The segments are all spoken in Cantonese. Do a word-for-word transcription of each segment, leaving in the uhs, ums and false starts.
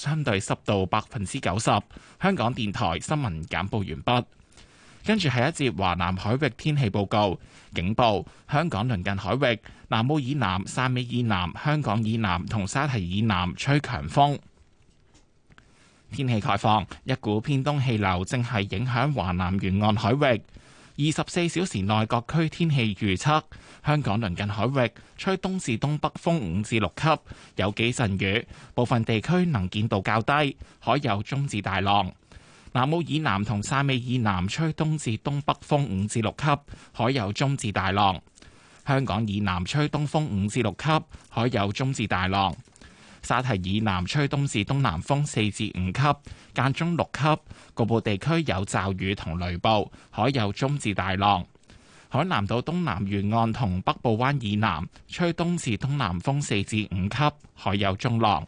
相對濕度百分之九十。香港電台新聞簡報完畢。跟住係一節華南海域天氣報告，警報：香港鄰近海域、南澳以南、汕尾以南、香港以南同沙堤以南吹強風。天氣概況：一股偏東氣流正係影響華南沿岸海域。二十四小時內各區天氣預測：香港鄰近海域吹東至東北風五至六級，有幾陣雨，部分地區能見度較低，海有中至大浪。南澳以南同汕尾以南吹東至東北風五至六級，海有中至大浪。香港以南吹東風五至六級，海有中至大浪。沙堤以南吹東至東南風四至五級，間中六級，局部地區有驟雨同雷暴，海有中至大浪。海南島東南沿岸同北部灣以南吹東至東南風四至五級，海有中浪。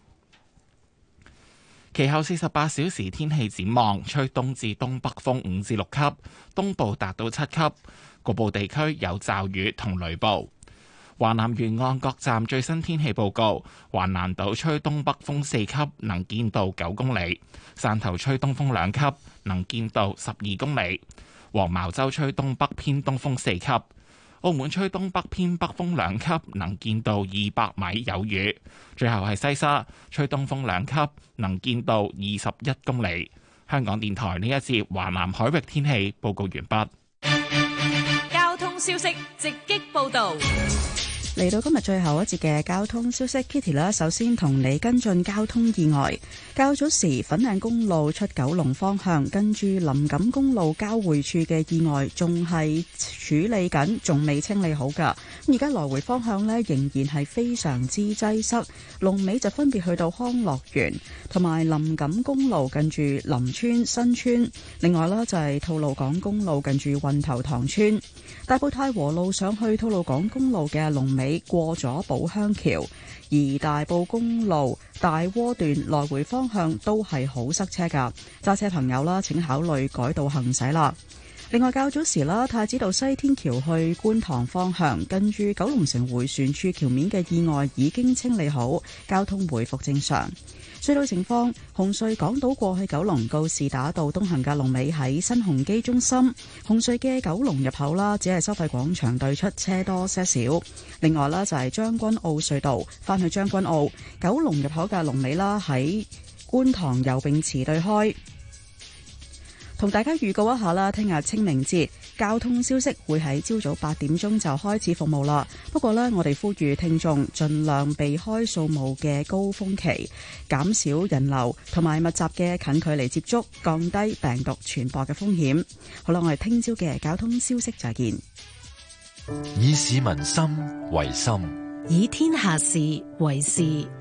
其後四十八小時天氣展望，吹東至東北風五至六級，東部達到七級，局部地區有驟雨同雷暴。華南沿岸各站最新天氣報告：橫瀾島吹東北風四級，能見度九公里；汕頭吹東風兩級，能見度十二公里；黃茅洲吹東北偏東風四級；澳門吹東北偏北風兩級，能見度二百米，有雨。最後係西沙吹東風兩級，能見度二十一公里。香港電台呢一節華南海域天氣報告完畢。 交通消息直擊報道。 嚟到今日最後一節嘅交通消息 ，Kitty 啦，首先同你跟進交通意外。較早時粉嶺公路出九龍方向，跟住林錦公路交匯處嘅意外，仲係處理緊，仲未清理好噶。而家來回方向呢，仍然係非常之擠塞。龍尾就分別去到康樂園同埋林錦公路近住林村新村。另外啦，就係吐露港公路近住運頭塘村。大埔太和路上去吐露港公路嘅龍尾過咗寶鄉橋，而大埔公路大窩段來回方向都係好塞車噶，揸車朋友啦，請考慮改道行駛啦。另外較早時啦，太子道西天橋去觀塘方向，近住九龍城迴旋處橋面嘅意外已經清理好，交通回復正常。隧道情況：紅隧港島過去九龍告士打道東行嘅龍尾喺新鴻基中心，紅隧嘅九龍入口啦，只係收費廣場對出車多些少。另外啦，就係將軍澳隧道返去將軍澳九龍入口嘅龍尾啦，喺觀塘游泳池對開。同大家預告一下啦，聽日清明節交通消息會喺朝早八點鐘就開始服務啦。不過呢，我哋呼籲聽眾盡量避開掃墓嘅高峰期，減少人流同埋密集嘅近距離接觸，降低病毒傳播嘅風險。好啦，我哋聽朝嘅交通消息再見。 以市民心為心， 以天下事為事。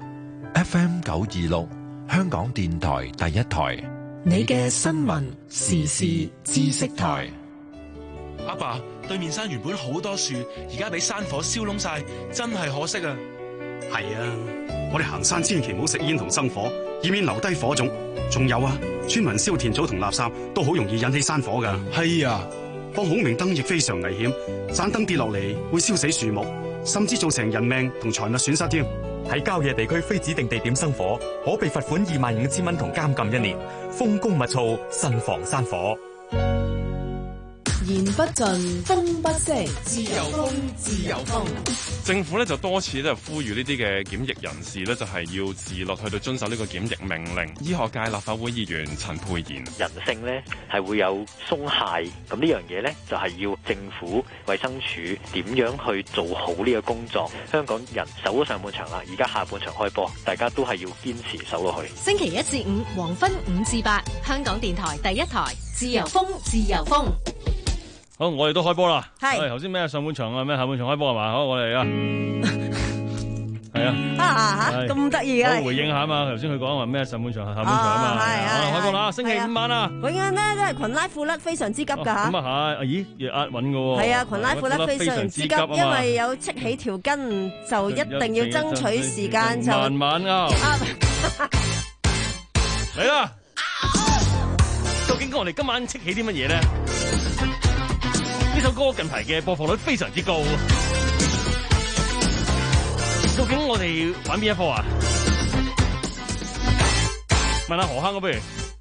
F M 九二六，香港電台第一台。 你嘅新聞時事知識台。 阿爸，對面山原本好多樹，而家俾山火燒燶晒，真係可惜啊！ 係啊，我哋行山千祈唔好食煙同生火，以免留低火種。仲有啊，村民燒田草同垃圾都好容易引起山火噶。 係啊， 放孔明燈亦非常危險，盞燈跌落嚟會燒死樹木，甚至造成人命同財物損失添。 喺郊野地區非指定地點生火，可被罰款二萬五千蚊同監禁一年。風高物燥，慎防山火。 言不盡，風不息，自由風，自由風。 政府咧就多次咧呼籲呢啲嘅檢疫人士咧，就係要自律去到遵守呢個檢疫命令。醫學界立法會議員陳沛然： 人性咧係會有鬆懈，咁呢樣嘢咧就係要政府衛生署點樣去做好呢個工作。香港人守咗上半場啦，而家下半場開波，大家都係要堅持守落去。 星期一至五黃昏五至八，香港電台第一台，自由風，自由風。 好，我哋都開波啦。 係， 頭先咩上半場啊，咩下半場開波係嘛？好，我哋啊，係啊， 啊吓咁得意嘅。 我回應下啊嘛，頭先佢講話咩上半場、下半場啊嘛。係啊，開波啦，星期五晚啊。 永遠咧都係裙拉褲甩，非常之急噶吓。 咁啊係，咦，押韻嘅喎。係啊，裙拉褲甩非常之急，因為有戚起條筋，就一定要爭取時間就。 慢慢拗。嚟啦！究竟我哋今晚戚起啲乜嘢咧？呢首歌近排嘅播放率非常之高，究竟我哋玩邊一科啊？ 問下何坑嗰不如。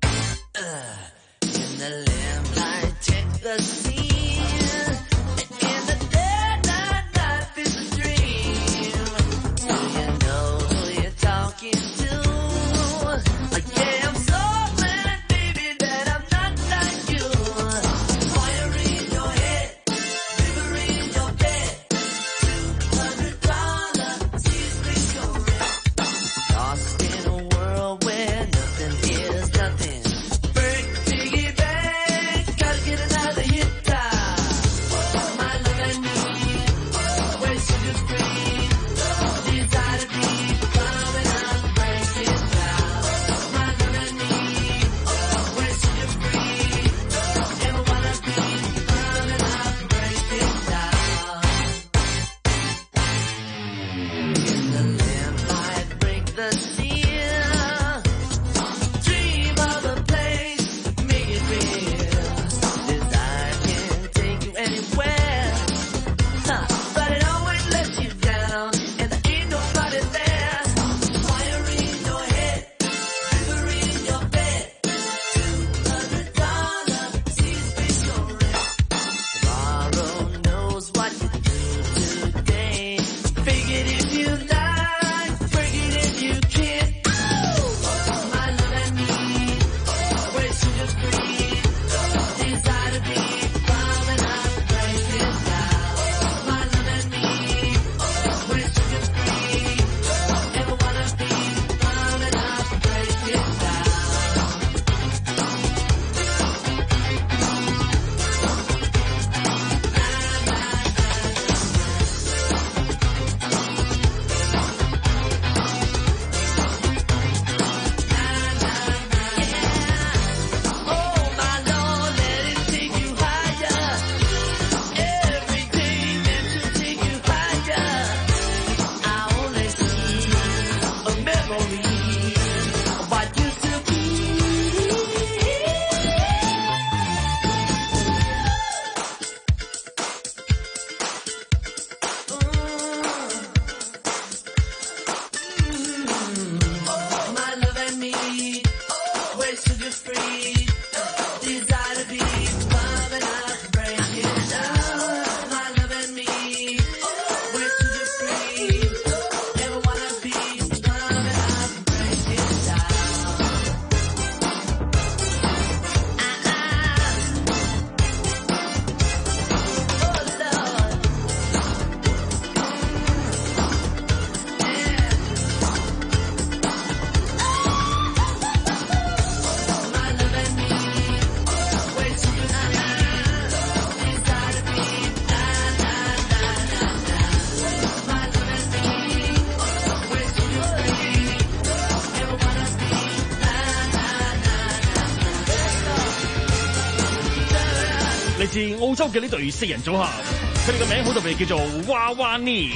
自澳洲嘅呢隊四人組合，佢哋嘅名好特別，叫做娃娃尼，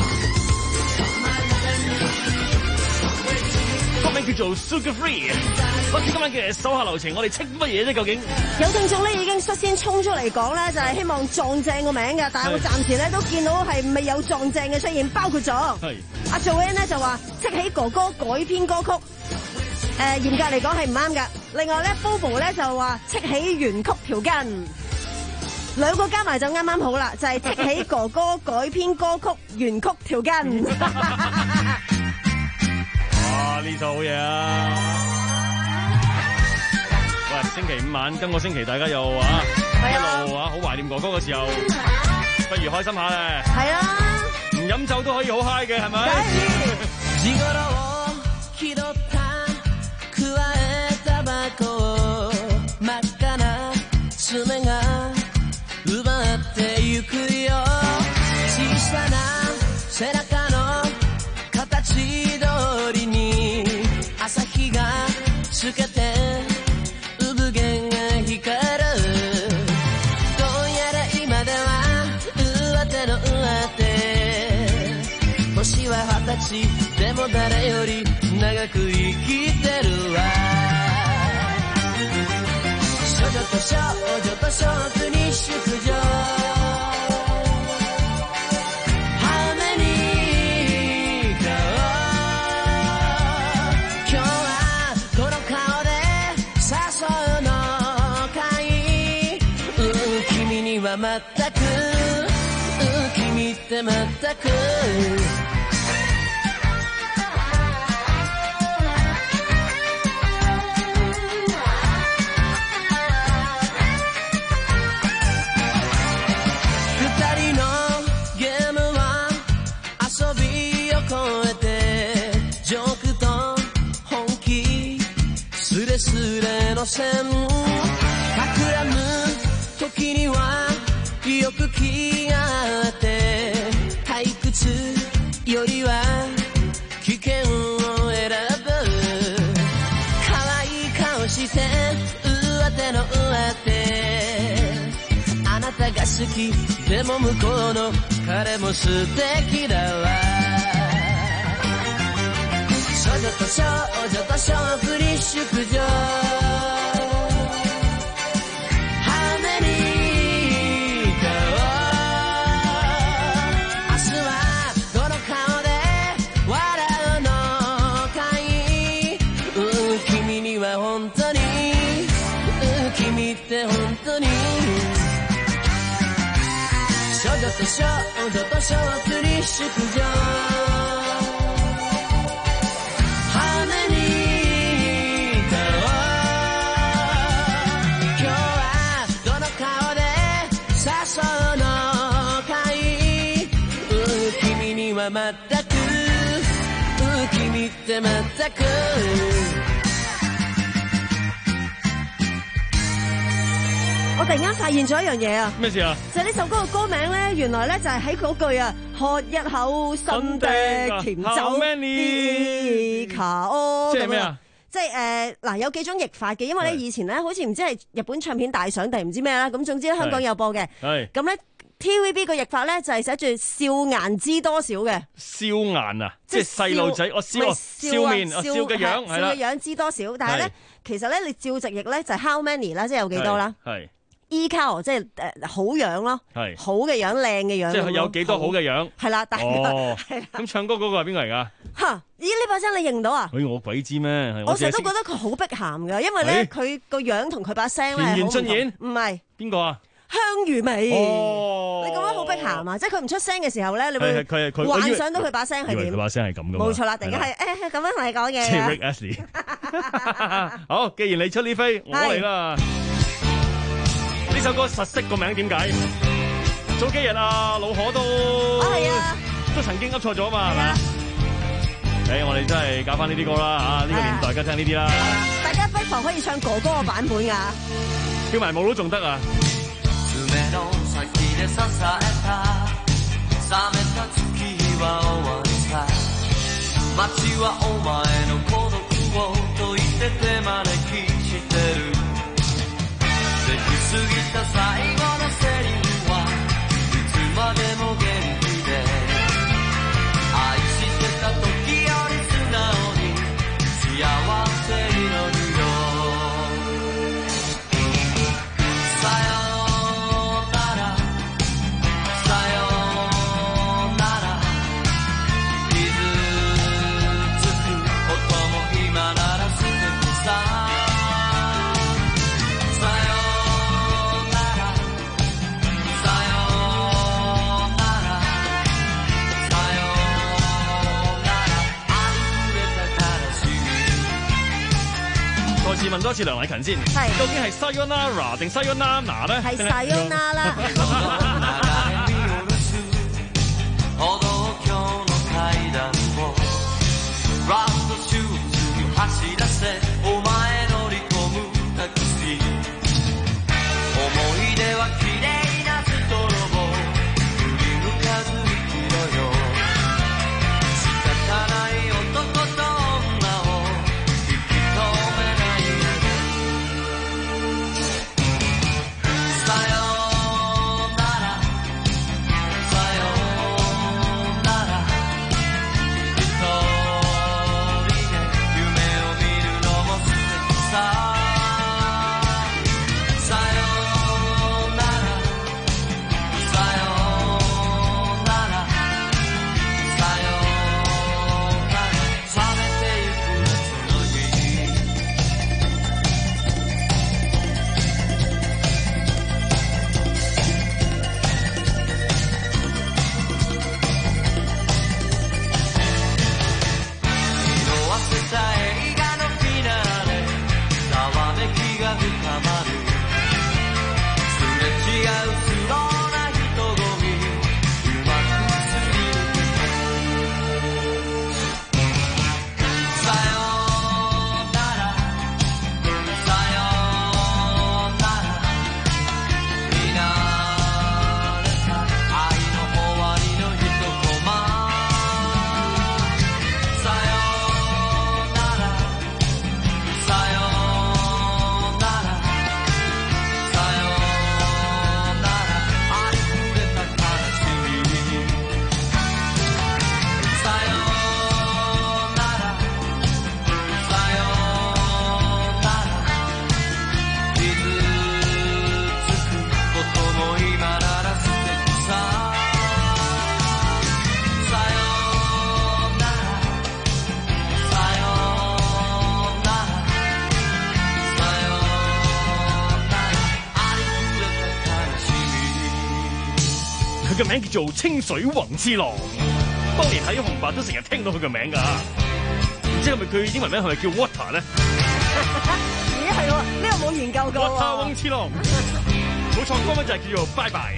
個名叫做 Sugar Free。不知今晚嘅手下留情，我哋稱乜嘢啫？究竟有聽眾咧已經率先衝出嚟講咧，就係希望撞正個名嘅，但係我暫時咧都見到係未有撞正嘅出現，包括咗阿 Joanne 咧就話戚起哥哥改編歌曲，誒、呃、嚴格嚟講係唔啱㗎。另外咧 Bobo 咧就話戚起原曲條筋。兩個加埋就啱啱好啦，就係戚起哥哥改編歌曲原曲條筋。 哇！呢首好嘢啊！喂，星期五晚今個星期大家又啊一路啊好懷念哥哥嘅時候，不如開心下咧。係啊，唔飲酒都可以好 high 嘅，係咪？ 奪ってゆくよ小さな背中の形通りに朝日が透けて産毛が光るどうやら今では上手の上手年は二十歳でも誰より長く生きてるわ少女と少女と少女に淑女How many 今日はこの顔全く君って全くスレの線企む時にはよく気があって退屈よりは危険を選ぶ可愛い顔して上手の上手あなたが好きでも向こうの彼も素敵だわ少女と少女と少婦立淑女 How many か明日はどの顔で笑うのかい、うん、君には本当に、うん、君って本当に少女と少女と少婦立淑女全く君って全く我突然間發現咗一樣嘢啊！ 咩事啊？ 就係呢首歌嘅歌名咧，原來咧就係喺嗰句啊，喝一口新的甜酒啲卡哦。 即係咩啊？ 即係誒嗱，有幾種譯法嘅，因為咧以前咧好似唔知係日本唱片大賞定唔知咩啦，咁總之咧香港有播嘅，咁咧。T V B 個譯法咧就係寫住笑顏知多少嘅，笑顏啊，即係細路仔，我笑笑面，我笑嘅樣係啦， 笑嘅樣知多少，但係咧其實咧你照直譯咧就係 how many 啦，即係有幾多啦，係 E 卡即係誒好樣咯，係好嘅樣，靚嘅樣， 即係有幾多好嘅樣， 係啦，但係咁唱歌嗰個係邊個嚟㗎？ 嚇！咦呢把聲你認到啊？ 誒我鬼知咩？ 我成日都覺得佢好碧咸㗎，因為咧佢個樣同佢把聲咧田馥甄唔係邊個啊？ 香如美， 哦、 你覺得好碧咸啊！即係佢唔出聲嘅時候咧，你會幻想到佢把聲係點？ 佢把聲係咁噶嘛？ 冇錯啦，突然間係誒咁樣同你講嘢。 即係 Rick Astley。好，既然你出呢飛，我嚟啦。呢首歌實識個名點解？早幾日啊，老可都啊係啊， 都曾經噏錯咗嘛，係嘛？誒，我哋真係搞翻呢啲歌啦嚇，呢個年代梗係聽呢啲啦。 大家不妨可以唱哥哥嘅版本㗎。 跳埋舞都仲得啊！ 目の先で支えた冷めた月は終わった街はお前の孤独を解いて手招きしてるできすぎた最後のセリフはいつまでも元気で愛してた時より素直に幸せになるよさよ再次問多次梁禮勤先，究竟係 Sayonara 定 Sayonara 咧？ 係 Sayonara。 佢嘅名叫做清水宏次郎。當年喺紅白都成日聽到佢嘅名㗎，唔知係咪佢英文名係咪叫 Water 咧？ 咦係喎，呢個冇研究過。 Water 宏次郎，冇錯，歌名就係叫做拜拜。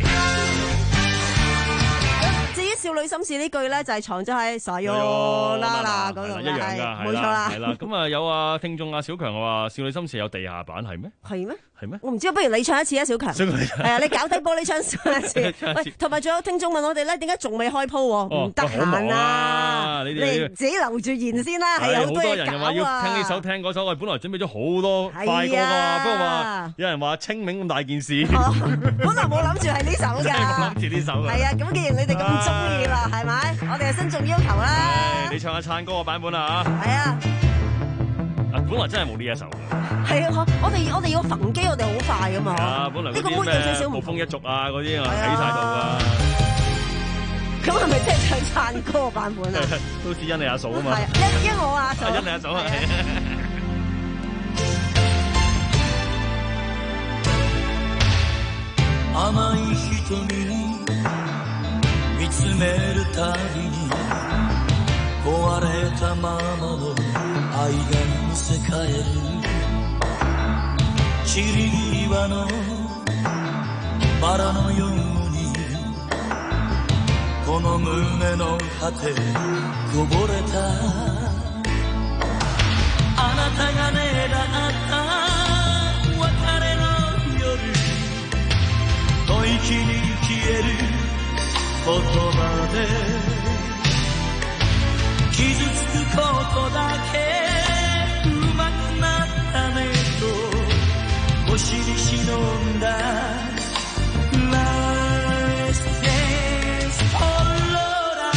至於少女心事呢句咧，就係藏咗喺傻喲啦啦嗰度， 一樣㗎， 冇錯啦。 係啦，咁啊有啊聽眾啊小強話少女心事有地下版係咩？ 係咩？ 係咩？ 我唔知，不如你唱一次啊，小強。係啊，你搞低玻璃窗唱一次。喂，同埋仲有聽眾問我哋咧，點解仲未開鋪？唔得閒啊！你自己留住言先啦，係有好多人又話要聽呢首聽嗰首，我哋本來準備咗好多快歌㗎，不過話有人話清明咁大件事， 本來冇諗住係呢首㗎， 冇諗住呢首㗎。 係啊，咁既然你哋咁中意啦，係咪？我哋係慎重要求啦。 你唱下燦哥嘅版本啊嚇。 係啊。 本來真係冇呢一首嘅， 係啊！我哋我哋要焚機，我哋好快噶嘛。 啊，本來嗰啲咩暴風一族啊嗰啲啊睇晒到噶。 咁係咪即係唱燦歌版本啊？ 都似因你阿嫂啊嘛。 係因因我阿嫂。 因你阿嫂啊。 甘い瞳見つめるたびに壊れたままの愛がむせ返る散り際のバラのようにこの胸の果てこぼれたあなたが願った別れの夜吐息に消える言葉で傷つくことだけうまくなったねと星に忍んだ Last dance for Laura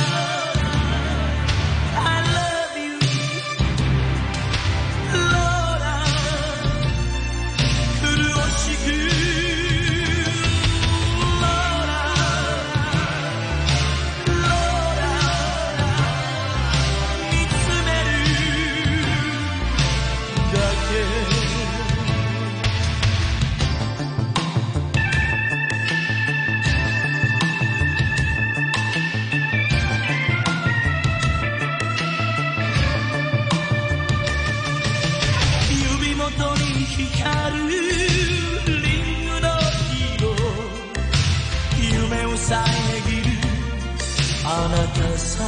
I love you Laura 苦しく光るリングの色夢を遮るあなたさ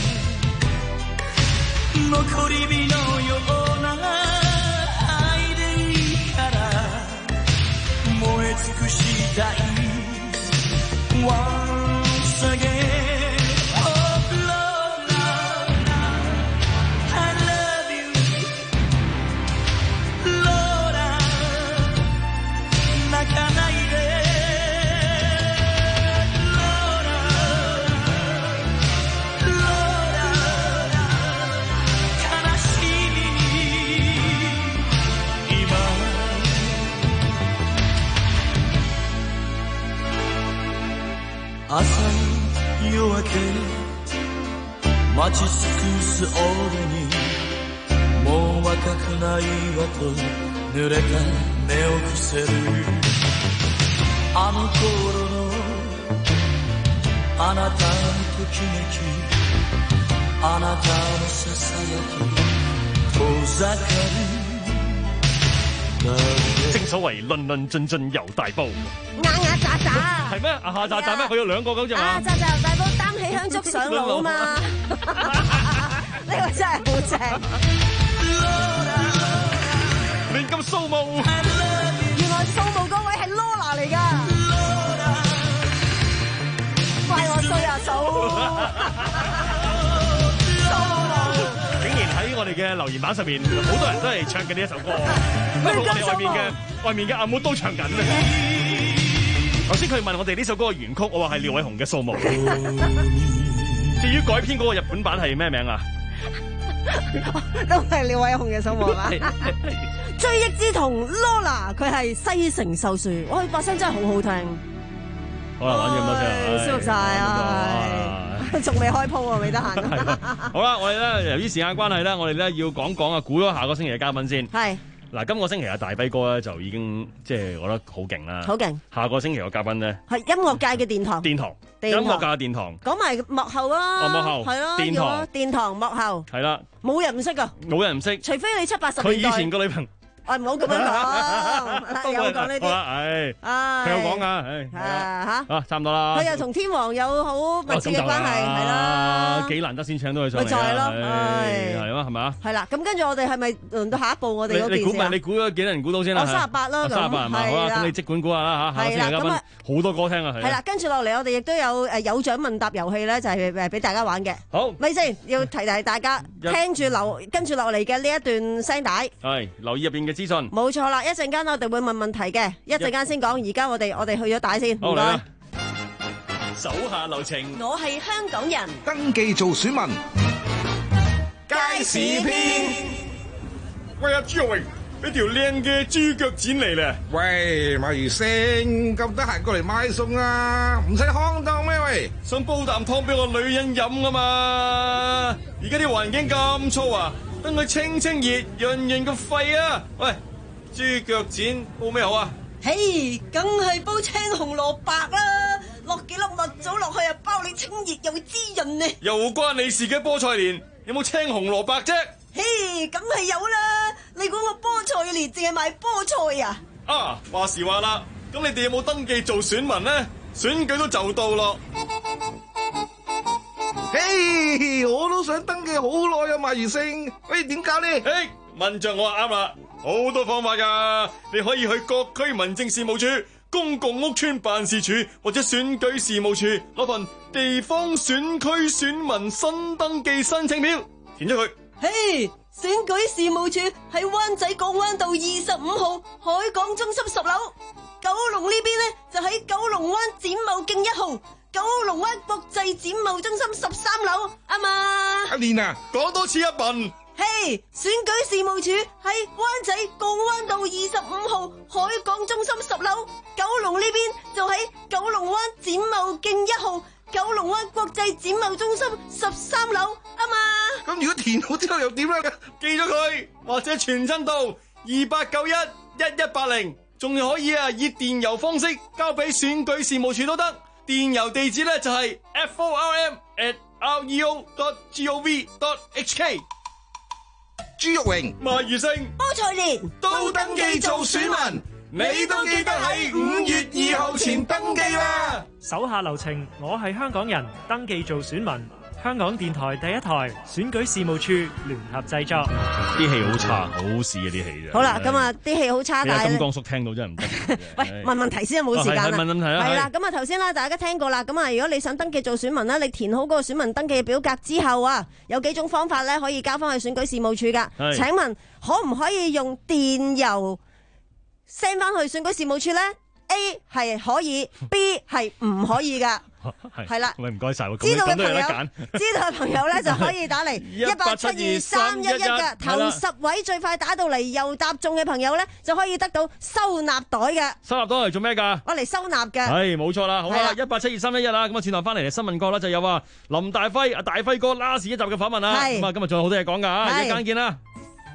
残り火のような愛でいいから燃え尽くしたい Once again朝夜明け待ち尽くす俺にもう若くないわと濡れた目を伏せるあの頃のあなたのときめきあなたのささやき遠ざかる正所謂論論盡盡遊大煲， 啱啱喳喳係咩？啊下喳喳咩？佢有兩個咁啫嘛。 啊喳喳遊大煲擔起香燭上路啊嘛，呢個真係好正。 亂咁掃墓， 原來掃墓嗰位係 Lola 嚟㗎，怪我衰啊嫂。 喺我哋嘅留言板上面，好多人都係唱緊呢一首歌，包括我哋外面嘅外面嘅阿妹都唱緊啊！頭先佢問我哋呢首歌嘅原曲，我話係廖偉雄嘅《掃墓》。至於改編嗰個日本版係咩名啊？ 都係廖偉雄嘅《掃墓》嘛？追憶之童 Lola， 佢係西城秀樹，我佢把聲真係好好聽。 好啦，玩咗咁多先， 舒服晒啊！仲未開鋪啊，未得閒。 好啦，我哋咧由於時間關係咧，我哋咧要講講啊，估咗下個星期嘅嘉賓先。 係嗱，今個星期阿大輝哥咧就已經即係我覺得好勁啦， 好勁。 下個星期個嘉賓咧係音樂界嘅殿堂， 殿堂， 殿音樂堂界嘅殿堂， 講埋幕後啊， 哦幕後係咯， 殿堂要啊殿堂幕後， 係啦， 冇人唔識噶， 冇人唔識， 除非你七八十佢以年代。 前個女朋友。 我唔好咁樣講，有講呢啲， 唉， 唉， 佢有講噶，唉， 啊嚇， 啊，差唔多啦。 佢又同天王有好密切嘅關係，係啦， 幾難得先請到佢上嚟， 咪就係咯， 係係嘛，係咪？ 係啦，咁跟住我哋係咪輪到下一步我哋嗰件事啊？ 你估咪？你估咗幾多人估到先啦？ 我三十八啦， 三十八係嘛？好啦，咁你即管估下啦嚇，下個星期嘉賓好多歌聽啊，係。 係啦，跟住落嚟我哋亦都有誒有獎問答遊戲咧，就係誒俾大家玩嘅。 好， 咪先要提提大家聽住留跟住落嚟嘅呢一段聲帶， 係留意入邊嘅資訊。 冇錯啦，一陣間我哋會問問題嘅，一陣間先講。而家我哋我哋去咗帶先，唔該。 手下留情， 我係香港人， 登記做選民。 街市篇。喂，阿朱玉榮，呢條靚嘅豬腳剪嚟咧。 喂，馬如星，咁得閒過嚟買餸啊？唔使康檔咩？喂， 想煲啖湯俾我女人飲啊嘛！而家啲環境咁燥啊，等佢清清熱，潤潤個肺啊！喂，豬腳剪煲咩好啊？ 嘿，梗係煲青紅蘿蔔啦，落幾粒蜜棗落去啊，包你清熱又滋潤呢。 又關你事嘅菠菜蓮，有冇青紅蘿蔔啫？ 嘿，梗係有啦！你估我菠菜蓮淨係賣菠菜啊？ 啊，話時話啦，咁你哋有冇登記做選民呢？選舉都就到咯。 嘿，我都想登記好耐啊，馬如星。喂，點搞呢？ 誒，問着我啱啦，好多方法噶，你可以去各區民政事務處、公共屋邨辦事處或者選舉事務處攞份地方選區選民新登記申請表，填咗佢。 嘿，選舉事務處喺灣仔港灣道二十五號海港中心十樓，九龍呢邊呢就喺九龍灣展貿徑一號，九龍灣國際展貿中心十三樓，啱嘛？ 阿蓮啊， 講多次一笨。 嘿，選舉事務處喺灣仔港灣道二十五號海港中心十樓，九龍呢邊就喺九龍灣展貿徑一號，九龍灣國際展貿中心十三樓，啊嘛？ 咁如果填好之後又點咧？ 記咗佢，或者傳真到二八九一一一八零，仲可以啊以電郵方式交俾選舉事務處都得。電郵地址咧就係 form at reo dot gov dot hk。 朱玉榮、 馬如星、 菠菜蓮都登記做選民，你都記得喺五月二號前登記啦。 手下留情，我係香港人，登記做選民。香港電台第一台選舉事務處聯合製作。 啲戲好差，好屎嘅啲戲啫。 好啦，咁啊啲戲好差，但係金剛叔聽到真係唔得。 喂，問問題先啊，冇時間啦。 問問題啦。 係啦，咁啊頭先啦，大家聽過啦。咁啊，如果你想登記做選民啦，你填好嗰個選民登記嘅表格之後啊，有幾種方法咧可以交翻去選舉事務處噶。請問可唔可以用電郵 send 翻去選舉事務處咧 ？A 係可以 ，B 係唔可以噶。係啦， 喂，唔該晒， 知道嘅朋友，知道嘅朋友咧就可以打嚟一八七二三一一嘅，頭十位最快打到嚟又答中嘅朋友咧，就可以得到收納袋嘅。 收納袋嚟做咩噶？ 我嚟收納嘅。 係冇錯啦，好啦，一八七二三一一啦，咁啊轉頭翻嚟嘅新聞角啦，就有啊林大輝阿大輝哥 last 一集嘅訪問啦，咁啊今日仲有好多嘢講噶吓，一陣間見啦。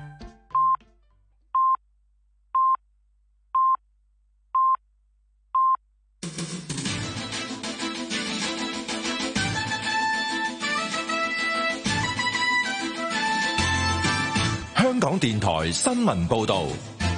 香港電台新聞報道，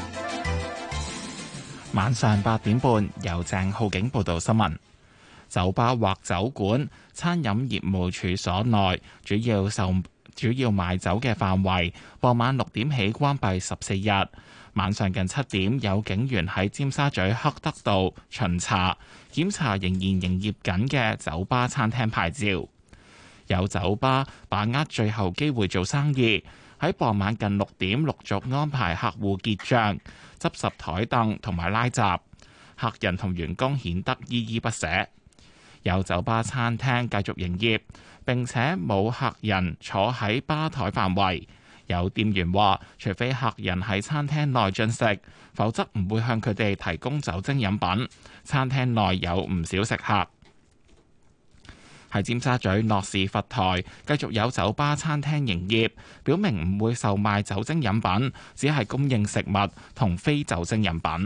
晚上八點半由鄭浩景報道新聞。酒吧或酒館、餐飲業務處所內主要售主要賣酒嘅範圍，傍晚六點起關閉十四日。晚上近七點，有警員喺尖沙咀黑德道巡查，檢查仍然營業緊嘅酒吧、餐廳牌照。有酒吧把握最後機會做生意，喺傍晚近六點陸續安排客戶結帳、執拾台凳同埋拉閘，客人同員工顯得依依不捨。有酒吧餐廳繼續營業，並且冇客人坐喺吧台範圍。有店員話，除非客人喺餐廳內進食，否則唔會向佢哋提供酒精飲品。餐廳內有唔少食客。 喺尖沙咀諾士佛台繼續有酒吧餐廳營業，表明唔會售賣酒精飲品，只係供應食物同非酒精飲品。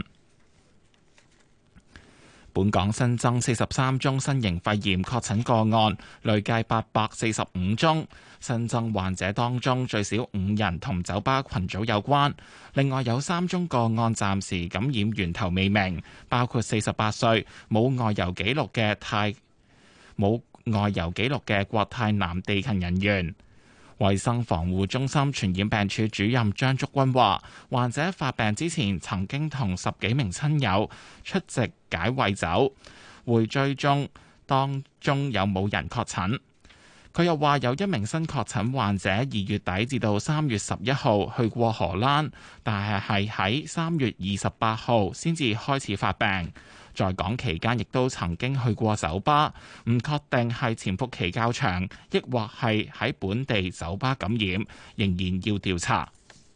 本港新增四十三宗新型肺炎確診個案，累計八百四十五宗。新增患者當中最少五人同酒吧群組有關，另外有三宗個案暫時感染源頭未明，包括四十八歲冇外遊記錄嘅泰冇外遊記錄嘅國泰男地勤人員。衛生防護中心傳染病處主任張竹君話，患者發病之前曾經同十幾名親友出席解穢酒，會追蹤當中有冇人確診。佢又話有一名新確診患者二月底至到三月十一號去過荷蘭，但係係喺三月二十八號先至開始發病。在港期間亦都曾經去過酒吧，唔確定係潛伏期較長，抑或係喺本地酒吧感染，仍然要調查。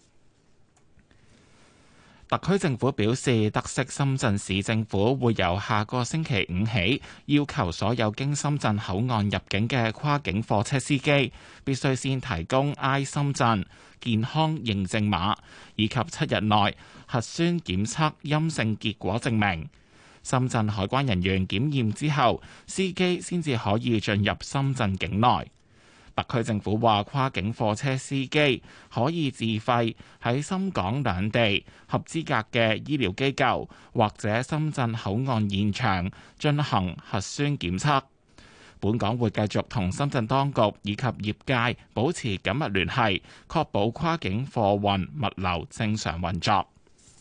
特區政府表示，得悉深圳市政府會由下個星期五起，要求所有經深圳口岸入境嘅跨境貨車司機必須先提供 I 深圳健康認證碼，以及七日內核酸檢測陰性結果證明。深圳海關人員檢驗之後，司機先至可以進入深圳境內。特區政府話，跨境貨車司機可以自費喺深港兩地合資格嘅醫療機構或者深圳口岸現場進行核酸檢測。本港會繼續同深圳當局以及業界保持緊密聯繫，確保跨境貨運物流正常運作。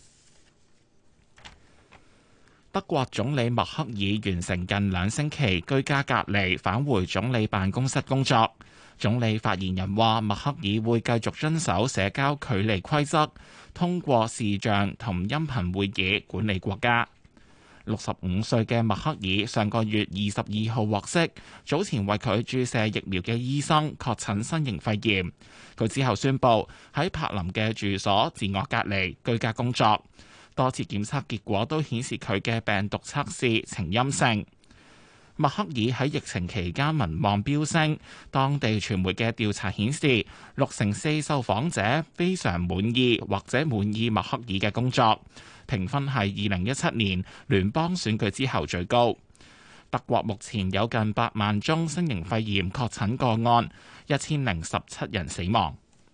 德國總理默克爾完成近兩星期居家隔離，返回總理辦公室工作。總理發言人話，默克爾會繼續遵守社交距離規則，通過視像同音頻會議管理國家。六十五歲嘅默克爾上個月二十二號獲悉，早前為佢注射疫苗嘅醫生確診新型肺炎。佢之後宣布喺柏林嘅住所自我隔離居家工作。多次檢測結果都顯示佢嘅病毒測試呈陰性。默克爾喺疫情期間民望飆升，當地傳媒嘅調查顯示，六成四受訪者非常滿意或者滿意默克爾嘅工作，評分係二零一七年聯邦選舉之後最高。德國目前有近八萬宗新型肺炎確診個案，一千零十七人死亡。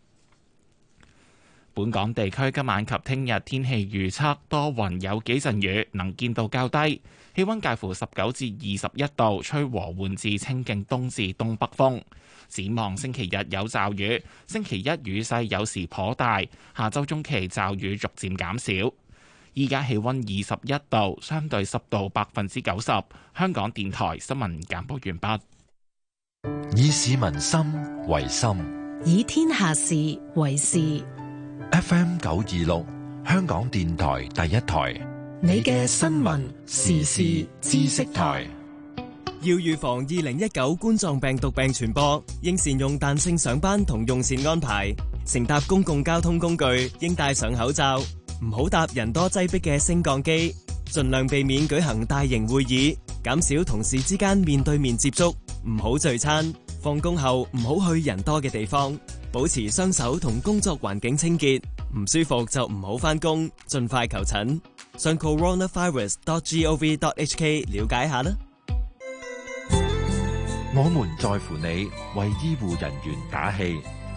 本港地區今晚及聽日天氣預測多雲有幾陣雨，能見度較低，氣溫介乎十九至二十一度，吹和緩至清勁東至東北風。展望星期日有驟雨，星期一雨勢有時頗大，下周中期驟雨逐漸減少。依家氣溫二十一度，相對濕度百分之九十。香港電台新聞簡報完畢。 以市民心為心， 以天下事為事。 F M 九二六，香港電台第一台， 你嘅新聞時事知識台。 要預防二零一九冠狀病毒病傳播，應善用彈性上班同用膳安排。乘搭公共交通工具應戴上口罩，唔好搭人多擠迫嘅升降機，盡量避免舉行大型會議，減少同事之間面對面接觸，唔好聚餐。放工後唔好去人多嘅地方，保持雙手同工作環境清潔。唔舒服就唔好返工，盡快求診。上 coronavirus dot gov dot hk 了解下啦。 我們在乎你，為醫護人員打氣。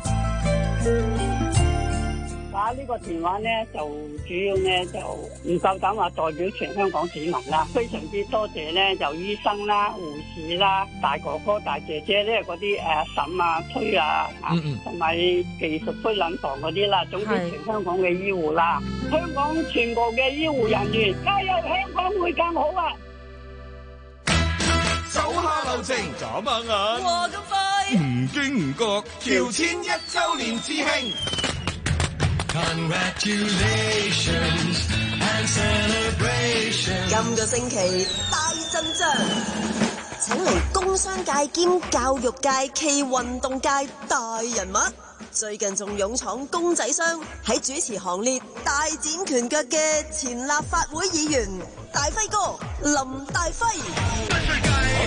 打呢個電話呢，就主要呢就唔夠膽話代表全香港市民啦，非常之多謝呢，由醫生啦、護士啦、大哥哥、大姐姐呢嗰啲誒嬸啊、推啊，同埋技術推冷房嗰啲啦，總之全香港嘅醫護啦，香港全部嘅醫護人員加油，香港會更好啊！ 手下留情，眨下眼， 哇咁快， 唔經唔覺，喬遷一周年致慶。Congratulations and celebrations。 今個星期大陣仗，請嚟工商界兼教育界暨運動界大人物，最近仲勇闖公仔商，喺主持行列大展拳腳嘅前立法會議員大輝哥林大輝。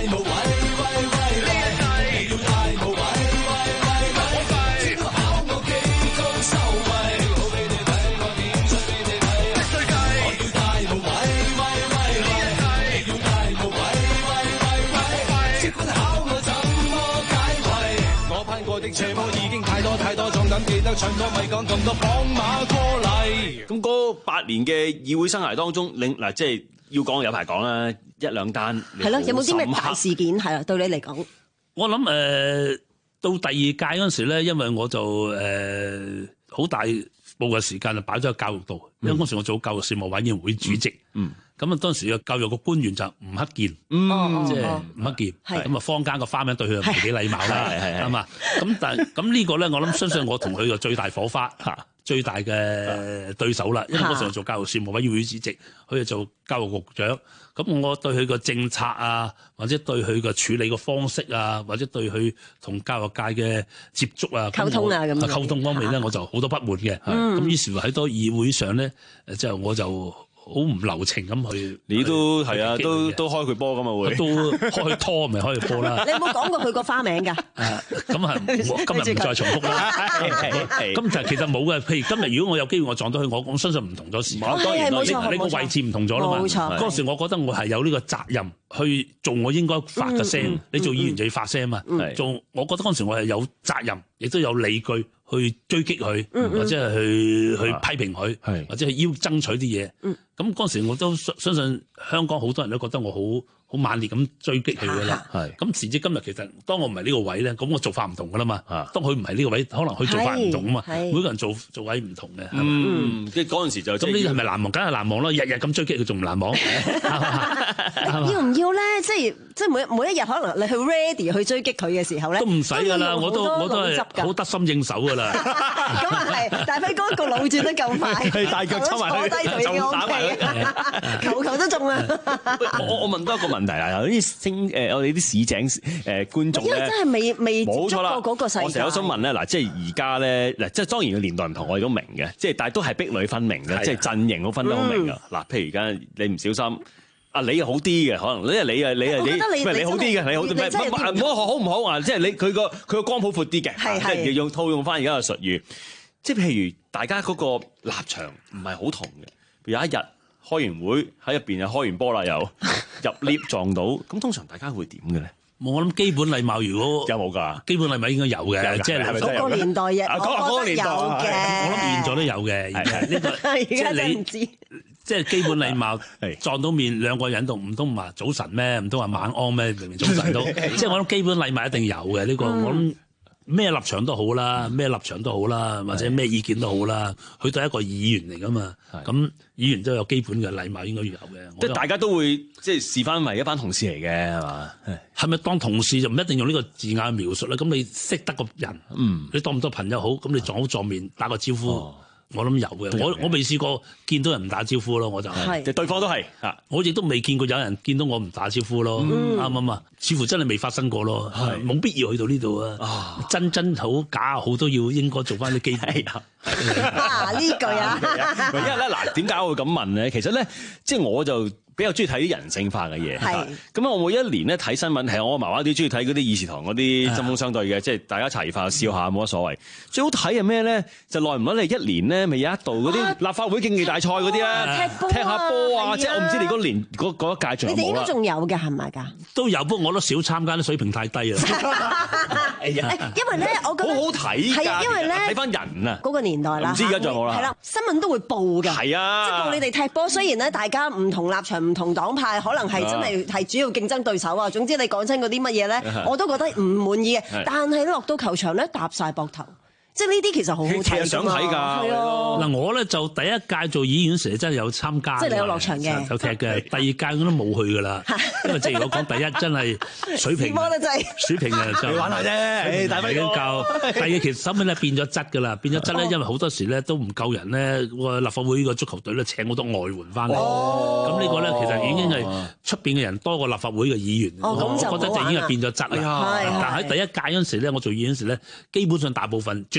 無畏，喂喂喂，你要大無畏，喂喂喂，只要考我幾高收位，好俾你睇，我點出俾你睇，的世界，我要大無畏，喂喂喂，你要大無畏，喂喂喂，即管考我怎麼解圍，我攀過的斜坡已經太多太多，壯膽記得唱歌咪講咁多綁馬過嚟。 咁嗰八年嘅議會生涯當中，令嗱即係要講有排講啦，一兩單係咯，有冇啲咩大事件係啊？對你嚟講， 我諗誒、呃、到第二屆嗰陣時咧，因為我就誒好、呃、大部嘅時間就擺咗喺教育度，因為嗰時我做教育事務委員會主席。嗯。咁啊，當時嘅教育局官員就吳克儉，嗯，即係吳克儉，咁啊，坊間個花名對佢又唔係幾禮貌啦，係嘛？咁但係咁呢個咧，我諗相信我同佢嘅最大火花，最大嘅對手啦。因為嗰時候做教育事務委員會主席，佢就做教育局長。咁我對佢個政策啊，或者對佢個處理個方式啊，或者對佢同教育界嘅接觸啊、 溝通啊咁， 溝通方面咧，我就好多不滿嘅。咁於是乎喺多議會上咧，誒之後我就好唔留情咁去， 你都係啊，都都開佢波咁啊會， 都開佢拖咪開佢波啦。 你有冇講過佢個花名㗎？ 咁啊，今日唔再重複啦。咁就其實冇嘅。譬如今日如果我有機會我撞到佢，我我相信唔同咗事。當然啦，你你個位置唔同咗啦嘛。冇錯。嗰時我覺得我係有呢個責任去做我應該發嘅聲。你做議員就要發聲嘛。做我覺得嗰時我係有責任，亦都有理據去追擊佢，或者係去去批評佢，或者係要爭取啲嘢。咁嗰時我都相信香港好多人都覺得我好好猛烈咁追擊佢㗎啦。咁時至今日，其實當我唔係呢個位咧，咁我做法唔同㗎啦嘛。當佢唔係呢個位，可能佢做法唔同啊嘛。每個人做做位唔同嘅。 嗯，即係嗰陣時就咁呢啲係咪難忘？梗係難忘咯！日日咁追擊佢，仲唔難忘？ 要唔要咧？即係即係每每一日，可能你去 ready 去追擊佢嘅時候咧， 都唔使㗎啦。我都我都係好得心應手㗎啦。 咁啊係，大輝哥個腦轉得夠快， 大腳抽埋去，就打埋佢，球球都中啊！ 我我問多一個問題啦，有啲星誒，我哋啲市井誒觀眾咧， 因為真係未未接觸過嗰個世界。 我成日都想問咧，嗱，即係而家咧，嗱，即係當然個年代唔同，我哋都明嘅，即係但係都係壁壘分明嘅，即係陣營都分得好明㗎。嗱，譬如而家你唔小心。啊，你又好啲嘅，可能，因為你啊，你啊，你，唔係你好啲嘅，你好啲，唔係唔好好唔好啊？即係你佢個佢個光譜闊啲嘅，即係用套用翻而家嘅術語，即係譬如大家嗰個立場唔係好同嘅，有一日開完會喺入邊又開完波啦，又入 lift 撞到，咁通常大家會點嘅咧？ 我諗基本禮貌，如果有冇㗎？ 基本禮貌應該有嘅，即係嗰個年代嘅， 嗰個年代有嘅，我諗現在都有嘅，而家呢個而家真係唔知。 即係基本禮貌，撞到面兩個人度，唔通話早晨咩？唔通話晚安咩？明明早晨都，即係我諗基本禮貌一定有嘅。呢個我諗咩立場都好啦，咩立場都好啦，或者咩意見都好啦，佢都係一個議員嚟㗎嘛。咁議員都有基本嘅禮貌應該要有嘅。 即係大家都會即係視翻為一班同事嚟嘅，係嘛？ 係咪當同事就唔一定用呢個字眼去描述咧？咁你識得個人，嗯，你當唔當朋友好？咁你撞好撞面打個招呼。我諗有嘅，我我未試過見到人唔打招呼咯，我就係， 即對方都係， 我亦都未見過有人見到我唔打招呼咯，啱唔啱啊？似乎真係未發生過咯，冇必要去到呢度啊！真真好假好都要應該做翻啲基本。 啊呢句啊， 因為咧嗱，點解我會咁問咧？其實咧，即係我就比較中意睇啲人性化嘅嘢。係咁啊！我每一年咧睇新聞，係我麻麻啲中意睇嗰啲議事堂嗰啲針鋒相對嘅，即係大家茶餘飯後笑下冇乜所謂。最好睇係咩咧？就耐唔耐你一年咧，咪有一度嗰啲立法會競技大賽嗰啲咧，踢下波啊！即係我唔知你嗰年嗰嗰一屆仲有冇啦？ 你哋應該仲有嘅係咪㗎？ 都有，不過我都少參加，啲水平太低啊！ 因為咧，我覺得好好睇㗎。 係因為咧， 睇翻人啊， 嗰個年代啦， 唔知而家仲有冇啦？ 係啦，新聞都會報㗎。係啊，即係報你哋踢波。雖然咧，大家唔同立場、唔同黨派，可能係真係係主要競爭對手啊。總之你講親嗰啲乜嘢咧，我都覺得唔滿意嘅。但係落到球場咧，搭晒膊頭。即係呢啲其實好好睇㗎嘛，其實想睇㗎。係啊， 嗱我咧就第一屆做議員時真係有參加， 即係你有落場嘅， 有踢嘅。第二屆我都冇去㗎啦，因為正如我講，第一真係水平，水平啊就玩下啫，大比較。第二其實收尾咧變咗質㗎啦，變咗質咧，因為好多時咧都唔夠人咧，個立法會個足球隊咧請好多外援翻嚟，咁呢個咧其實已經係出邊嘅人多過立法會嘅議員，我覺得就已經係變咗質啦。但喺第一屆嗰陣時咧，我做議員嗰陣時咧，基本上大部分絕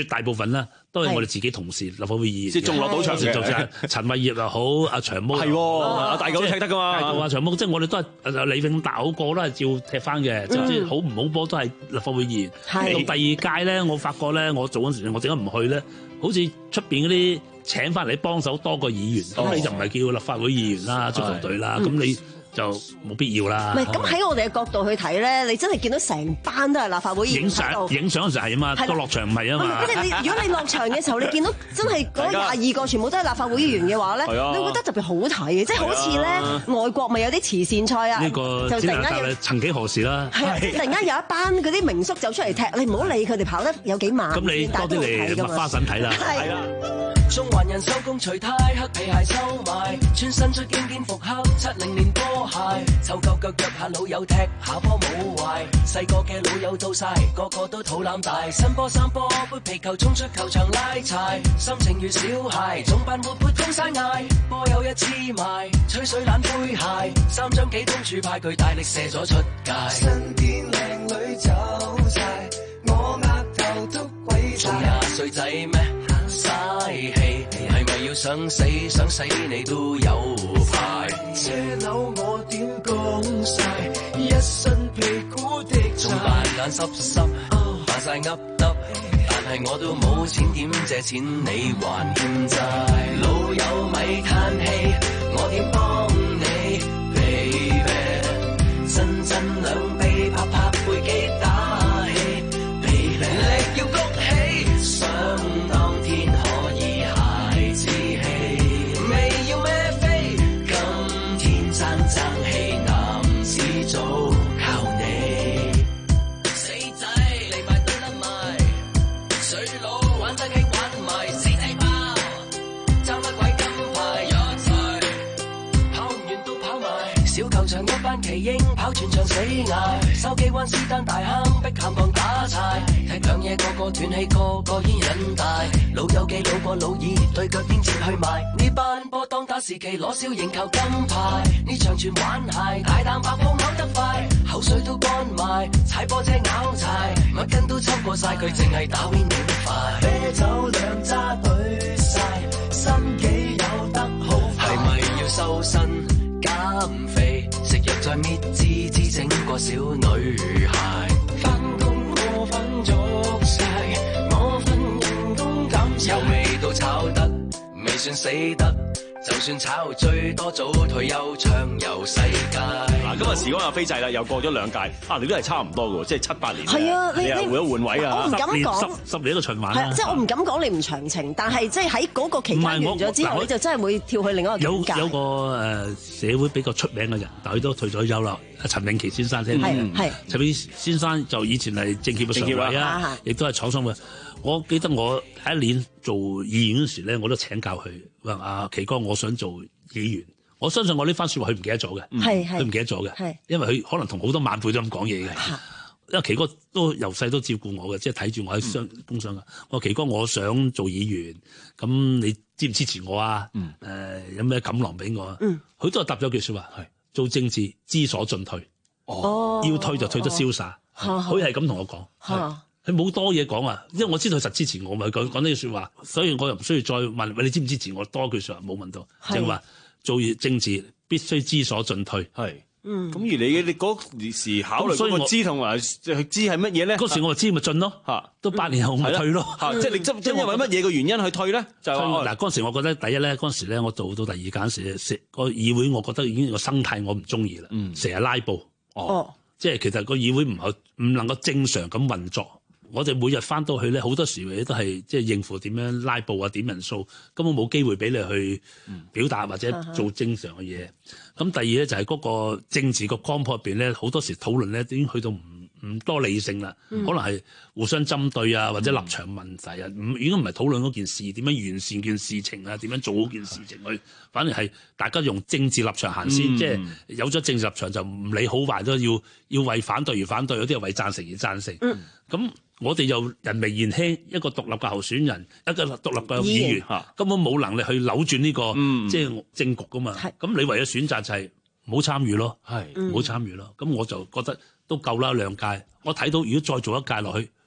絕大部分啦，都係我哋自己同事立法會議員， 即係仲落賭場嘅， 就係陳偉業又好，阿長毛係阿大狗都踢得噶嘛， 大狗阿長毛，即係我哋都係李永達好個都係照踢翻嘅，即係好唔好波都係立法會議員。咁第二屆咧，我發覺咧，我做嗰陣時，我點解唔去咧？好似出邊嗰啲請翻嚟幫手多過議員，咁你就唔係叫立法會議員啦、足球隊啦，咁你就冇必要啦。 唔係，咁喺我哋嘅角度去睇咧，你真係見到成班都係立法會議員。 影相影相嗰時係啊嘛，個落場唔係啊嘛。 咁你如果你落場嘅時候，你見到真係嗰廿二個全部都係立法會議員嘅話咧，你會覺得特別好睇嘅，即係好似咧外國咪有啲慈善賽啊， 呢個就突然間有曾幾何時啦。 係突然間有一班嗰啲名宿走出嚟踢，你唔好理佢哋跑得有幾慢。 咁你多啲嚟麥花臣睇啦。 係啦。 中環人手工除呔黑皮鞋收埋，穿身出經典復刻七零年波鞋，湊夠腳約下老友踢下波冇壞，細個嘅老友到晒，個個都肚腩大，新波三波杯皮球衝出球場拉柴，心情如小孩，總扮活潑通晒嗌，波有一黐埋，吹水懶灰鞋，三張幾通柱派佢大力射咗出界，身邊靚女走晒，我額頭都鬼晒，仲廿歲仔咩？嘥氣，係咪要想死想死你都有排？車樓我點講晒，一身屁股的仲扮眼濕濕，扮晒噏耷，但係我都冇錢點借錢你還欠債？老友咪嘆氣，我點幫你 baby？ 真真兩臂拍拍背肌打氣 baby， 力要谷起想當天可以孩子氣，未要孭飛，今天爭爭氣男子組靠你，死仔嚟埋都得埋，水佬玩得起玩埋，死仔包爭乜鬼金牌藥材，跑唔完都跑埋，小球場一班奇英跑全場死捱，筲箕灣斯丹大坑碧咸巷打柴，踢兩嘢個個斷氣，個個煙癮大，老友記老過老二對腳邊接去埋，呢班波當打時期攞小型球金牌，呢場全玩鞋，大啖白泡嘔得快，口水都乾埋，踩波車拗柴，乜根都抽過晒，佢淨係打 win 點快，啤酒兩揸對晒，身幾有得好快，係咪要瘦身減肥，食藥再搣脂脂整個小女孩，返工我瞓足晒，我份人工減又未到炒得，未算死得，就算炒最多早退休暢遊世界。 嗱，今日時光又飛滯啦，又過咗兩屆，啊，你都係差唔多嘅喎，即係七八年。 係啊，你你又換一換位啊， 我唔敢講十十年一個循環係，即係我唔敢講你唔長情，但係即係喺嗰個期間完咗之後，你就真係會跳去另一個境界。 有有個誒社會比較出名嘅人，但佢都退咗休啦。陳永琪先生聽過， 係陳永琪先生就以前係政協嘅常委啊，亦都係廠商嘅。我記得我第一年做議員嗰時咧，我都請教佢話：阿奇哥，我想做議員。我相信我呢番説話佢唔記得咗嘅， 係係佢唔記得咗嘅， 係因為佢可能同好多晚輩都咁講嘢嘅。因為奇哥都由細都照顧我嘅，即係睇住我喺商工商嘅。我話奇哥，我想做議員，咁你支唔支持我啊？誒、嗯呃，有咩錦囊俾我啊？佢、嗯、都係答咗句説話，係做政治知所進退，哦，要退就退得瀟灑。佢係咁同我講，佢冇多嘢講啊，因為我知道佢實支持我，咪講講呢句説話，所以我又唔需要再問你支唔支持我，多句説話冇問到，即係話做政治必須知所進退，係。 嗯，咁而你你嗰時考慮嗰個知同埋知係乜嘢咧？ 嗰時我咪知咪進咯，嚇都八年後咪退咯， 嚇即係你真真因為乜嘢嘅原因去退咧？就嗱嗰陣時，我覺得第一咧，嗰陣時咧，我做到第二間時，食個議會，我覺得已經個生態我唔中意啦，成日拉布，哦，即係其實個議會唔係唔能夠正常咁運作。我哋每日翻到去咧，好多時都係即係應付點樣拉布啊、點人數，根本冇機會俾你去表達或者做正常嘅嘢。咁、嗯、第二咧就係嗰個政治個光譜入邊咧，好多時討論咧已經去到唔唔多理性啦，嗯、可能係互相針對啊，或者立場問題啊，唔已經唔係討論嗰件事點樣完善件事情啊，點樣做好件事情去，反而係大家用政治立場行先，嗯、即係有咗政治立場就唔理好壞都要要為反對而反對，有啲係為贊成而贊成。咁、嗯我哋又人微言輕，一個獨立嘅候選人，一個獨立嘅議員，根本冇能力去扭轉呢、這個、嗯、即係政局噶嘛。咁你唯有選擇就係唔好參與咯，唔好參與咯。咁我就覺得都夠啦兩屆。我睇到如果再做一屆落去，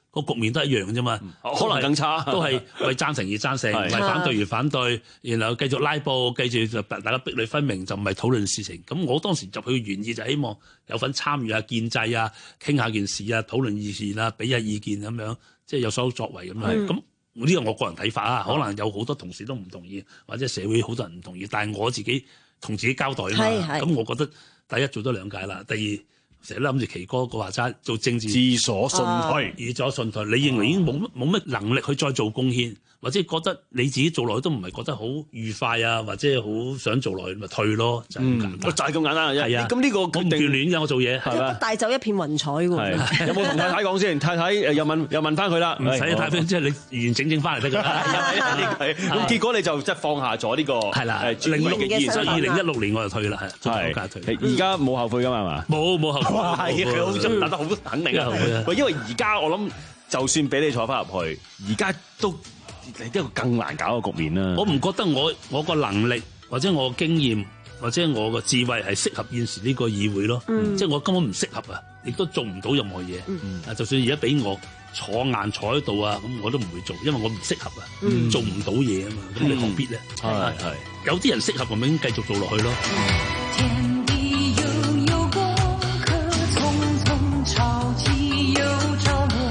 個局面都一樣啫嘛， 可能更差， 都係為贊成而贊成，為反對而反對，然後繼續拉布，繼續就大家壁壘分明，就唔係討論事情。咁我當時入去嘅原意就希望有份參與下建制啊，傾下件事啊，討論意見啊，俾下意見咁樣，即係有所作為咁樣。咁呢個我個人睇法啊，可能有好多同事都唔同意，或者社會好多人唔同意，但係我自己同自己交代啊嘛。咁我覺得第一做咗兩屆啦，第二。成日都諗住奇哥個話齋做政治知所進退， 以咗進退。你認為已經冇乜冇乜能力去再做貢獻，或者覺得你自己做落去都唔係覺得好愉快啊，或者好想做落去咪退咯，就係咁簡單。 就係咁簡單嘅啫。 係啊， 咁呢個我唔眷戀㗎，我做嘢係嘛？ 帶走一片雲彩喎。 有冇同太太講先？太太誒又問又問翻佢啦。 唔使太太，即係你完完整整翻嚟得㗎啦。 咁結果你就即係放下咗呢個係啦。 零六年所以二零一六年我就退啦，係中退。 而家冇後悔㗎嘛？係嘛？ 冇冇後悔。 係好真答得好肯定啊！喂，因為而家我諗，就算俾你坐翻入去，而家都係一個更難搞嘅局面啦。 我唔覺得我我個能力或者我經驗或者我個智慧係適合現時呢個議會咯。嗯、即係我根本唔適合啊，亦都做唔到任何嘢。啊、嗯，就算而家俾我坐硬坐喺度啊，咁我都唔會做，因為我唔適合啊，嗯、做唔到嘢啊嘛。咁你何必咧？係係、嗯、有啲人適合，我咪應該繼續做落去咯。 天地悠悠過客，匆匆潮起又潮落，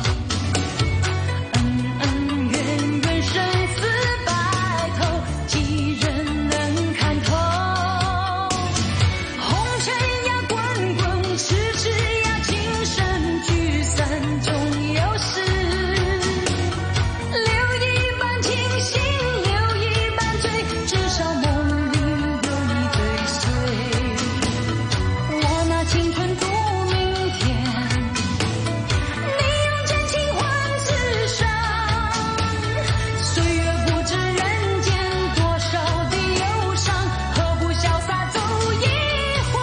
恩恩怨怨生死白頭，幾人能看透？紅塵呀滾滾，痴痴呀情深，聚散終有時，留一半清醒，留一半醉，至少夢裏有你追隨。我拿青春度明天，你用真情換此生。歲月不知人間多少的憂傷，何不瀟灑走一回？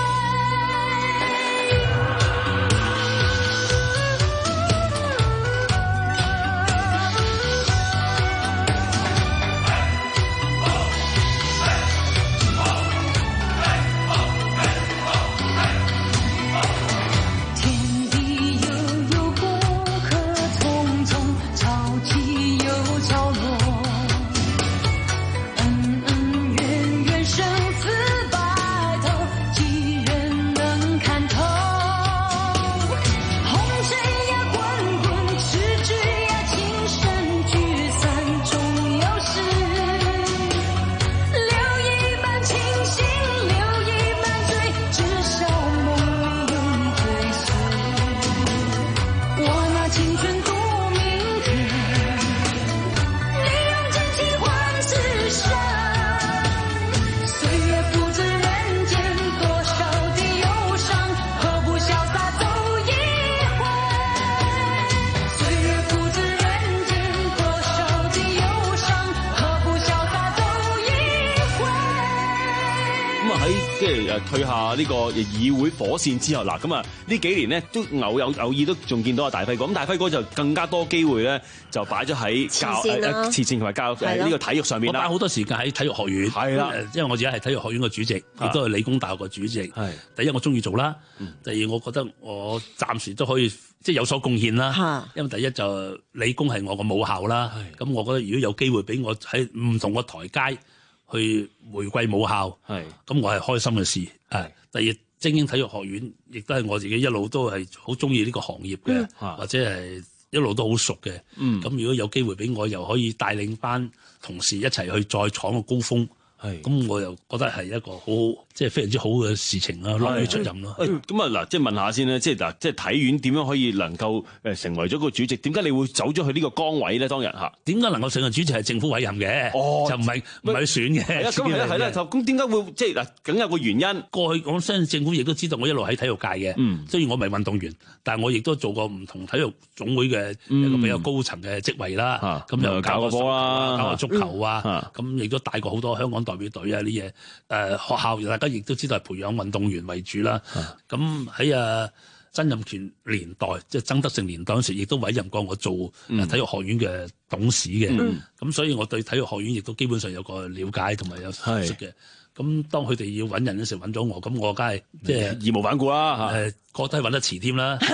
天地悠悠過客，匆匆潮起又潮落，恩恩怨怨生死白頭，幾人能看透？紅塵呀滾滾，痴痴呀情深，聚散終有時，留一半清醒，留一半醉，至少夢裏有你追隨。我拿青春度明天，你用真情換此生。歲月不知人間多少的憂傷，何不瀟灑走一回？歲月不知人間多少的憂傷，何不瀟灑走一回？ 咁啊喺即係誒退下呢個議會火線之後，嗱咁啊呢幾年咧都偶有偶爾都仲見到阿大輝哥，咁大輝哥就更加多機會咧就擺咗喺教慈善啦誒慈善同埋教育誒呢個體育上面啦。 我擺好多時間喺體育學院， 係啦誒因為我自己係體育學院嘅主席，亦都係理工大學嘅主席。 係第一我中意做啦，第二我覺得我暫時都可以即係有所貢獻啦。因為第一就理工係我個母校啦，咁我覺得如果有機會俾我喺唔同個台階去回歸母校，咁我係開心嘅事。係第二精英體育學院亦都係我自己一路都係好中意呢個行業嘅， 嗯或者係一路都好熟嘅。咁、 嗯、 如果有機會俾我，又可以帶領班同事一齊去再闖個高峰。咁我又覺得係一個好好，即係非常之好嘅事情啦，樂於出任咯。 咁啊嗱，即係問下先啦，即係嗱，即係體院點樣可以能夠誒成為咗個主席？點解你會走咗去呢個崗位咧？當日嚇點解能夠成為主席係政府委任嘅？哦，就唔係唔係去選嘅。 係啊，咁係啦係啦，咁點解會即係嗱？梗有個原因。 過去我相信政府亦都知道我一路喺體育界嘅。嗯，雖然我唔係運動員，但係我亦都做過唔同體育總會嘅一個比較高層嘅職位啦。咁又教過波啦，教過足球啊，咁亦都帶過好多香港代表隊啊啲嘢。誒學校大家亦都知道係培養運動員為主啦。咁喺啊曾蔭權年代，即係曾德成年代嗰時，亦都委任過我做誒體育學院嘅董事嘅。咁、嗯、所以我對體育學院亦都基本上有個了解同埋有熟悉嘅。咁當佢哋要揾人嘅時候揾咗我，咁我梗係即係義無反顧啦嚇。誒，覺得揾得遲添啦。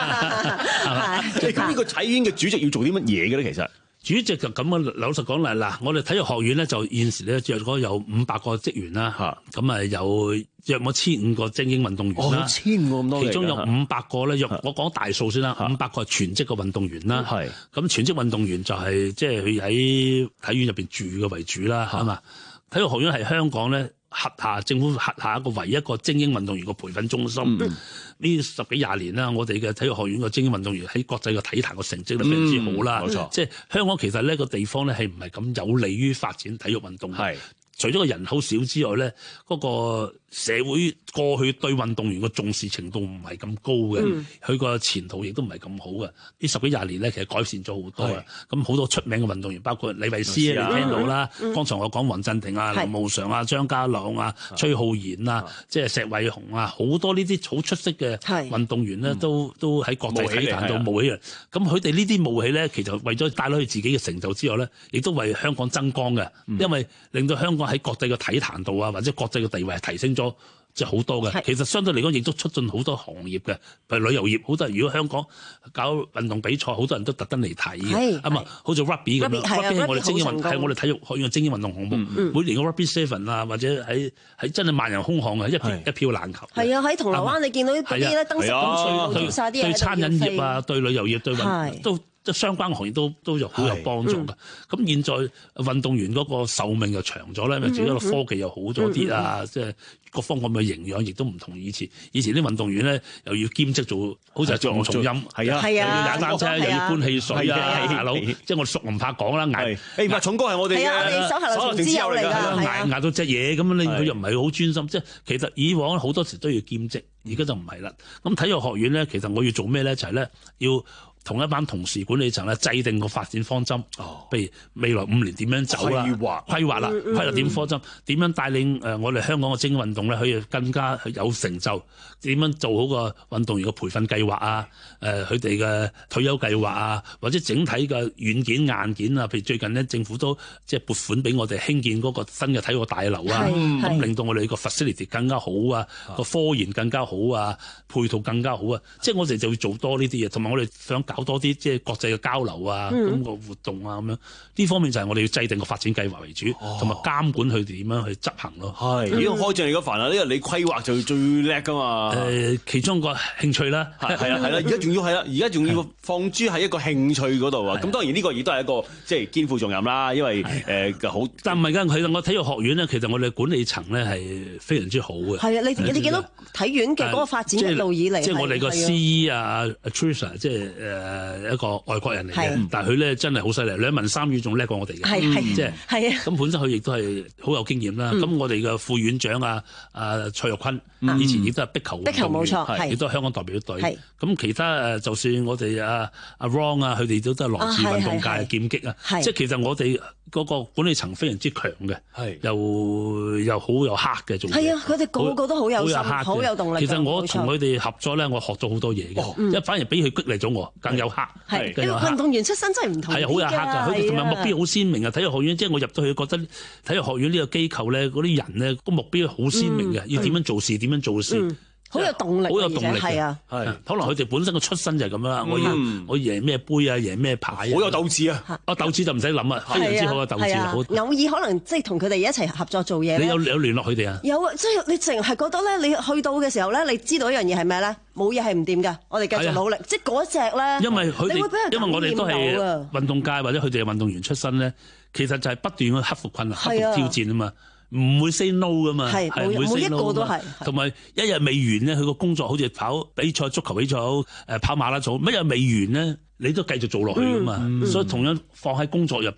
咁呢個體院嘅主席要做啲乜嘢嘅咧？其實主席就咁啊，老實講啦，嗱，我哋體育學院咧就現時咧約咗有五百個職員啦，咁啊有約莫千五個精英運動員啦， 哦，千五個咁多， 其中有五百個咧，約我講大數先啦，五百個係全職嘅運動員啦，係咁全職運動員就係即係佢喺體院入邊住嘅為主啦，係嘛？體育學院係香港咧轄下政府轄下一個唯一一個精英運動員嘅培訓中心。呢、嗯、十幾廿年啦，我哋嘅體育學院嘅精英運動員喺國際嘅體壇嘅成績都非常之好啦。冇、嗯、錯，即係香港其實呢個地方咧係唔係咁有利於發展體育運動？係除咗個人口少之外咧，嗰、嗰個社會過去對運動員嘅重視程度唔係咁高嘅，佢、嗯、個前途亦都唔係咁好嘅。呢十幾廿年咧，其實改善咗好多啊。咁好多出名嘅運動員，包括李慧詩啊，你聽到啦。剛、嗯、才我講黃鎮廷啊、林慕常啊、張家朗啊、崔浩然啊，即係石偉雄啊，好多呢啲好出色嘅運動員咧，都都喺國際體壇度冒起嚟。咁佢哋呢啲冒起咧，其實為咗帶攞佢自己嘅成就之外咧，亦都為香港增光嘅、嗯，因為令到香港喺國際嘅體壇度啊，或者國際嘅地位係提升咗。即係好多嘅，其實相對嚟講亦都促進好多行業嘅，譬如旅遊業，好多人如果香港搞運動比賽，好多人都特登嚟睇嘅，啊嘛，好似 rugby 咁樣 ，rugby 係我哋精英運，係我哋體育學院嘅精英運動項目，嗯嗯、每年嘅 rugby seven 啊，或者喺喺真係萬人空巷啊，一票一票難求。係啊，喺銅鑼灣你見到啲啲咧燈飾咁全部做曬啲嘢，對餐飲業啊，對旅遊業，對運都。即相關行業都都有好有幫助㗎。咁、嗯、現在運動員嗰個壽命又長咗咧，因為自己個科技又好咗啲啊，即、嗯、係、嗯、各方面嘅營養亦都唔同以前。以前啲運動員咧又要兼職做，好似係做重音，係啊，又要踩單車，又要搬汽水啊，大佬。即係我熟唔怕講啦，捱。誒唔係重哥係我哋嘅手下留情之友嚟㗎，捱捱到隻嘢咁樣，你佢又唔係好專心。即係其實以往好多時都要兼職，而家就唔係啦。咁體育學院咧，其實我要做咩咧？就係、是、咧要。同一班同事管理層咧，制定個發展方針，哦、譬如未來五年點樣走啦，規劃規劃啦，規劃點方針，點樣帶領誒我哋香港嘅精英運動咧，可以更加有成就，點樣做好個運動員嘅培訓計劃啊，誒佢哋嘅退休計劃啊，或者整體嘅軟件硬件啊，譬如最近咧政府都即係撥款俾我哋興建嗰個新嘅體育大樓啊，咁令到我哋個 facility 更加好啊，個科研更加好啊，配套更加好啊，即係我哋就會做多呢啲嘢，同埋我哋想搞多啲即係國際嘅交流啊，咁、嗯、個活動啊咁樣，呢方面就係我哋要制定個發展計劃為主，同埋監管佢哋點樣去執行咯。係呢個開正你嗰份啊，呢個你規劃就最叻噶嘛。誒、呃，其中個興趣啦，係啊係啦，而家仲要係啦，而家仲要放諸喺一個興趣嗰度啊。咁當然呢個亦都係一個即係肩負重任啦，因為誒好、呃。但唔係㗎，其實我體育學院咧，其實我哋管理層咧係非常之好嘅。係啊，你你哋見到體院嘅嗰個發展一路以嚟，即係我哋個 C E 啊 Tricia 即係誒。一個外國人嚟嘅，但係佢咧真係好犀利，兩文三語仲叻過我哋嘅，係係即係係啊。咁本身佢亦都係好有經驗啦。咁、嗯、我哋嘅副院長啊，啊蔡玉坤，嗯、以前亦都係壁球，壁球冇錯，亦都係香港代表隊。咁其他誒，就算我哋阿阿 Ron 啊，佢哋都都係來自運動界嘅劍擊啊。即係其實我哋嗰個管理層非常之強嘅，又又好有黑嘅做。係啊，佢哋個個都好有心，好有，有動力。其實我同佢哋合作咧，我學咗好多嘢嘅，因為反而比佢激勵咗我，更有黑。係，因為運動員出身真係唔同。係啊，好有黑㗎，佢哋同埋目標好鮮明啊！體育學院即係我入到去覺得體育學院呢個機構咧，嗰啲人咧個目標好鮮明嘅、嗯，要點樣做事，點、嗯、樣做事。嗯好有動力，好有動力嘅，係啊，係。可能佢哋本身嘅出身就係咁樣啦。我要我贏咩杯啊，贏咩牌啊，好有鬥志啊！啊，鬥志就唔使諗啊，非常之好嘅鬥志。好偶爾可能即係同佢哋一齊合作做嘢。你有有聯絡佢哋啊？有啊，即係你淨係覺得咧，你去到嘅時候咧，你知道一樣嘢係咩咧？冇嘢係唔掂㗎，我哋繼續努力。即係嗰隻咧，因為佢哋，因為我哋都係運動界或者佢哋係運動員出身咧，其實就係不斷去克服困難、克服挑戰啊嘛。唔會 say no 噶嘛，係每每一個都係，同埋一日未完咧，佢個工作好似跑比賽、足球比賽好，誒跑馬拉松，乜日未完咧，你都繼續做落去噶嘛、嗯，所以同樣放喺工作入邊，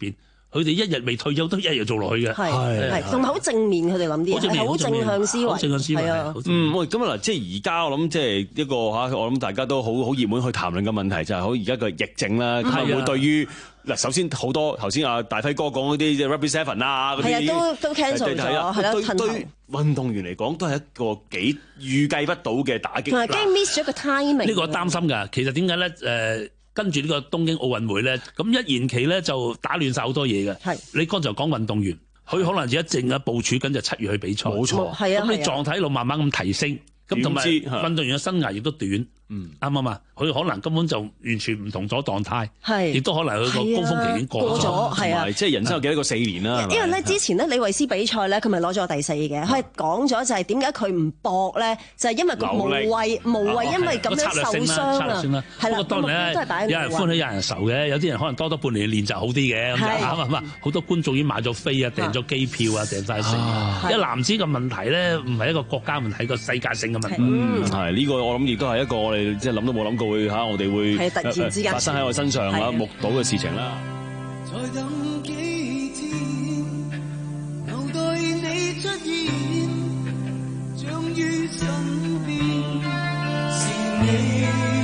佢哋一日未退休都一日做落去嘅， 係係，同埋好正面，佢哋諗啲嘢係好正向思維， 正向思維係啊。 嗯，喂，咁啊嗱，即係而家我諗即係一個嚇，我諗大家都好好熱門去談論嘅問題就係好而家個疫症啦，會唔會對於嗱首先好多頭先阿大輝哥講嗰啲即係 Rugby Seven 啊嗰啲， 係啊，都都 cancel 咗，係啦， 對對運動員嚟講都係一個幾預計不到嘅打擊， 同埋驚 miss 咗個 timing。 呢個擔心㗎，其實點解咧？誒。跟住呢個東京奧運會咧，咁一延期咧就打亂晒好多嘢嘅。係你剛才講運動員，佢可能而家正啊部署緊就七月去比賽，冇錯。係啊，咁你狀態一路慢慢咁提升，咁同埋運動員嘅生涯亦都短。嗯，啱啱嘛？佢可能根本就完全唔同咗狀態，係亦都可能佢個高峰期已經過咗，係啊， 即係人生有幾多個四年啦？ 因為咧之前咧李慧詩比賽咧，佢咪攞咗第四嘅，佢係講咗就係點解佢唔搏咧，就係因為佢無謂無謂因為咁樣受傷啊，係啦。不過當然咧，有人歡喜有人愁嘅，有啲人可能多多半年練習好啲嘅，咁就啱唔啱？好多觀眾已經買咗飛啊，訂咗機票啊，訂晒成。因為男子嘅問題咧，唔係一個國家問題，係個世界性嘅問題。 嗯，係呢個我諗亦都係一個我哋。即係諗都冇諗過會嚇，我哋會突然之間發生喺我身上嚇目睹嘅事情啦。再等幾天，留待你出現，將於身邊是你。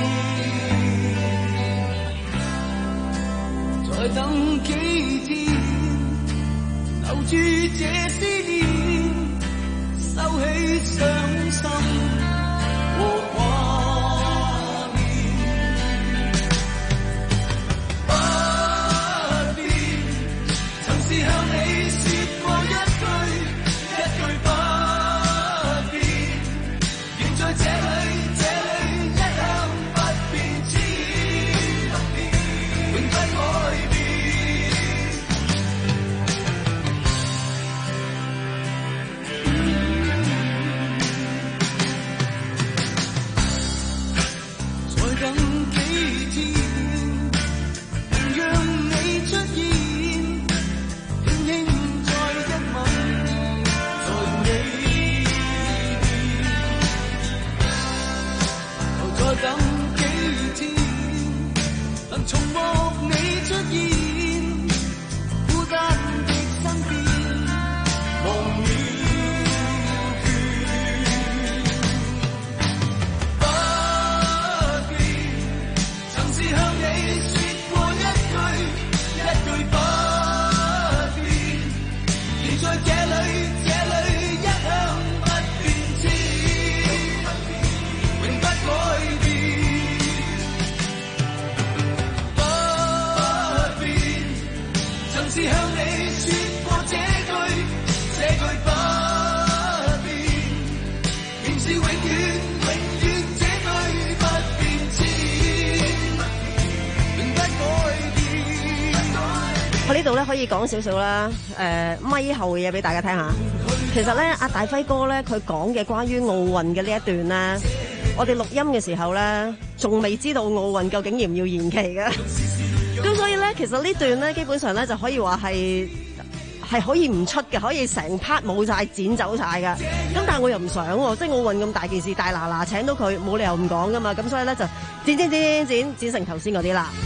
再等幾天，留住這思念，收起傷心和呢度咧可以講少少啦，誒咪後嘅嘢俾大家聽下。其實咧，阿大輝哥咧佢講嘅關於奧運嘅呢一段咧，我哋錄音嘅時候咧，仲未知道奧運究竟要唔要延期嘅。咁所以咧，其實呢段咧基本上咧就可以話係係可以唔出嘅，可以成 part 冇晒剪走晒嘅。咁但係我又唔想喎，即係奧運咁大件事，大嗱嗱請到佢，冇理由唔講噶嘛。咁所以咧就剪剪剪剪剪剪成頭先嗰啲啦。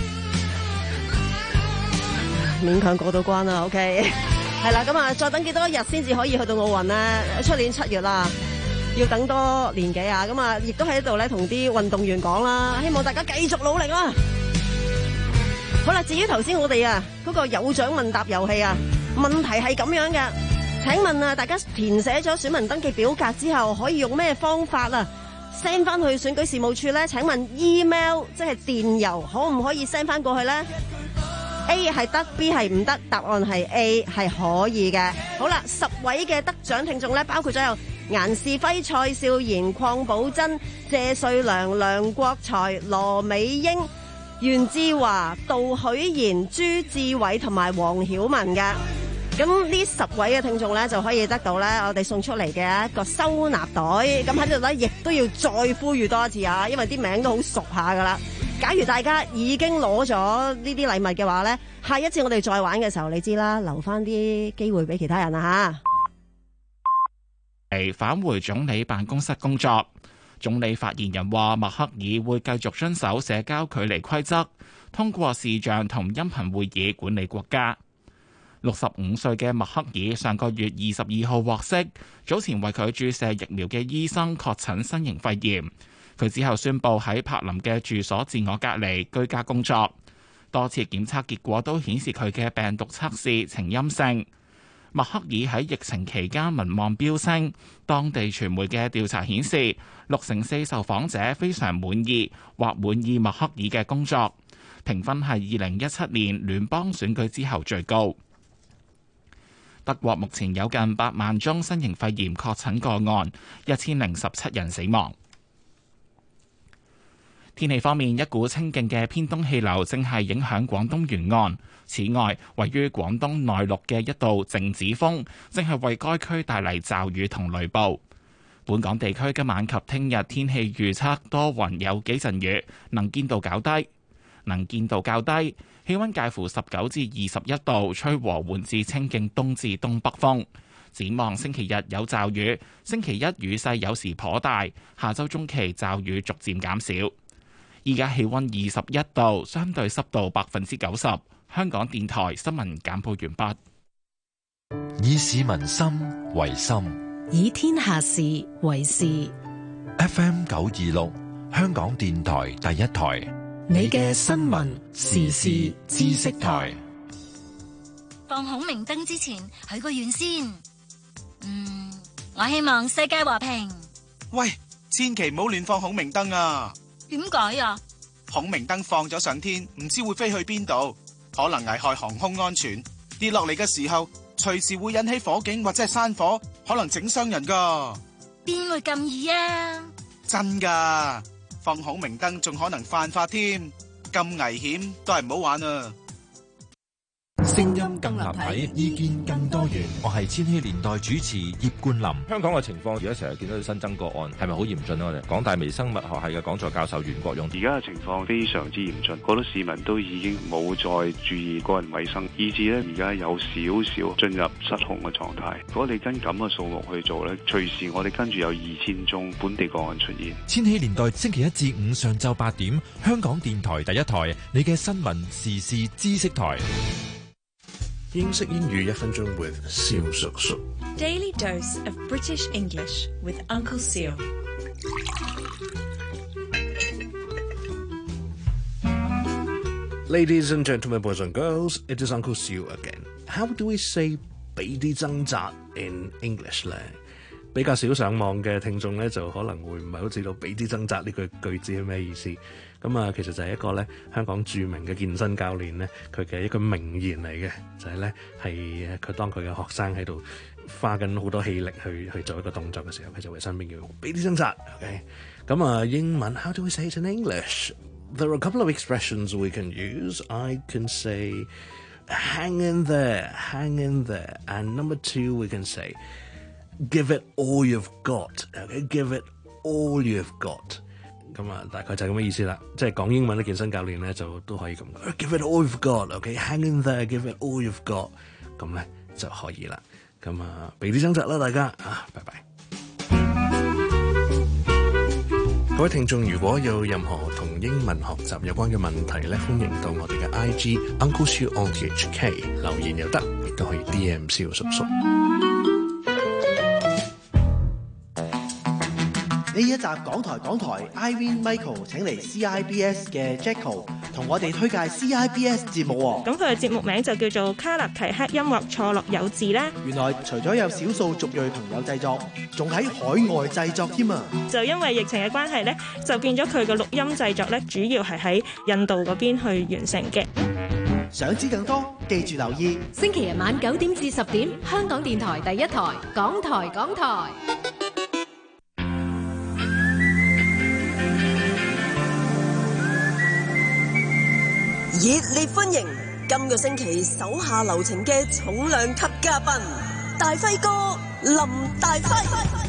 勉強過到關啦 ，OK， 係啦，咁啊，再等幾多日先至可以去到奧運咧？出年七月啦，要等多年幾啊？咁啊，亦都喺度咧同啲運動員講啦，希望大家繼續努力啦。好啦，至於頭先我哋啊嗰個有獎問答遊戲啊，問題係咁樣嘅，請問啊，大家填寫咗選民登記表格之後，可以用咩方法啊 send 翻去選舉事務處咧？請問 email 即係電郵，可唔可以 send 翻過去咧？A 係得 ，B 係唔得，答案係 A 係可以嘅。好啦，十位嘅得獎聽眾咧，包括咗有顏士輝、蔡少賢、鄺寶珍、謝瑞良、梁國才、羅美英、袁志華、杜許賢、朱志偉同埋黃曉文嘅。咁呢十位嘅聽眾咧，就可以得到咧我哋送出嚟嘅一個收納袋。咁喺度咧，亦都要再呼籲多一次啊，因為啲名都好熟下噶啦。假如大家已經攞咗呢啲禮物嘅話呢，下一次我哋再玩嘅時候，你知啦，留翻啲機會俾其他人啦吓。 嚟返回總理辦公室工作，總理發言人話，默克爾會繼續遵守社交距離規則，通過視像同音頻會議管理國家。 六十五歲嘅默克爾上個月二十二號獲悉，早前為佢注射疫苗嘅醫生確診新型肺炎。佢之後宣布喺柏林嘅住所自我隔離居家工作。多次檢測結果都顯示佢嘅病毒測試呈陰性。默克爾喺疫情期間民望飆升，當地傳媒嘅調查顯示，六成四受訪者非常滿意或滿意默克爾嘅工作，評分係二零一七年聯邦選舉之後最高。德國目前有近八萬宗新型肺炎確診個案，一千零十七人死亡。天氣方面，一股清勁嘅偏東氣流正係影響廣東沿岸。此外，位於廣東內陸嘅一道靜止風正係為該區帶嚟驟雨同雷暴。本港地區今晚及聽日天氣預測多雲有幾陣雨，能見度較低，能見度較低，氣溫介乎十九至二十一度，吹和緩至清勁東至東北風。展望星期日有驟雨，星期一雨勢有時頗大，下周中期驟雨逐漸減少。依家氣溫二十一度，相對濕度百分之九十。香港電台新聞簡報完畢。 以市民心為心， 以天下事為事。 F M 九二六，香港電台第一台， 你嘅新聞時事知識台。 放孔明燈之前許個願先。嗯，我希望世界和平。 喂，千祈唔好亂放孔明燈啊！ 點解啊？ 孔明燈放咗上天，唔知會飛去邊度，可能危害航空安全。跌落嚟嘅時候，隨時會引起火警或者係山火，可能整傷人噶。 邊會咁易啊？ 真噶，放孔明燈仲可能犯法添，咁危險都係唔好玩啊！ 聲音更立體，意見更多元。我係千禧年代主持葉冠霖。 香港嘅情況，而家成日見到新增個案，係咪好嚴峻咧？我哋港大微生物學系嘅講座教授袁國勇， 而家嘅情況非常之嚴峻，好多市民都已經冇再注意個人衛生，以致咧而家有少少進入失控嘅狀態。如果你跟咁嘅數目去做咧，隨時我哋跟住有二千宗本地個案出現。 千禧年代星期一至五上晝八點，香港電台第一台，你嘅新聞時事知識台。 英式英語一分鐘 with 蕭叔叔。 Daily dose of British English with Uncle Seal. Ladies and gentlemen, boys and girls, it is Uncle Seal again. How do we say 俾啲掙扎 in English 咧？比較少上網嘅聽眾咧，就可能會唔係好知道俾啲掙扎呢句句子係咩意思。咁啊，其實就係一個咧香港著名嘅健身教練咧，佢嘅一個名言嚟嘅，就係咧係佢當佢嘅學生喺度花緊好多氣力去去做一個動作嘅時候，佢就會身邊叫俾啲掙扎。OK， 咁啊英文 How do we say it in English? There are a couple of expressions we can use. I can say hang in there, hang in there, and number two we can say give it all you've got. Okay, give it all you've got. 咁啊，大概就係咁嘅意思啦。即係講英文嘅健身教練咧，就都可以咁講 Give it all you've got, OK? Hang in there, give it all you've got。咁咧就可以啦。咁啊，俾啲掙扎啦，大家啊，拜拜。各位聽眾，如果有任何同英文學習有關嘅問題咧，歡迎到我哋嘅 I G Uncle Siu on T H K 留言又得，亦都可以 D M 蕭叔叔。 呢一集港台港台 Irene Michael 請嚟 C I B S 嘅 Jacko 同我哋推介 C I B S 節目喎。 咁佢嘅節目名就叫做卡納提克音樂錯落有致啦。 原來除咗有少數族裔朋友製作，仲喺海外製作添啊！ 就因為疫情嘅關係咧，就變咗佢嘅錄音製作咧，主要係喺印度嗰邊去完成嘅。 想知更多，記住留意星期日晚九點至十點，香港電台第一台，港台港台。 熱烈歡迎今個星期手下留情嘅重量級嘉賓大輝哥林大輝。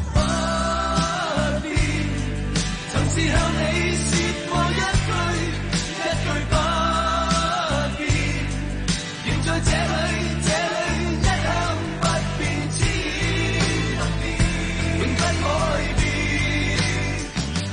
曾是向你說過一句一句不變，仍在這裏這裏一向不變，千年永不改變。 大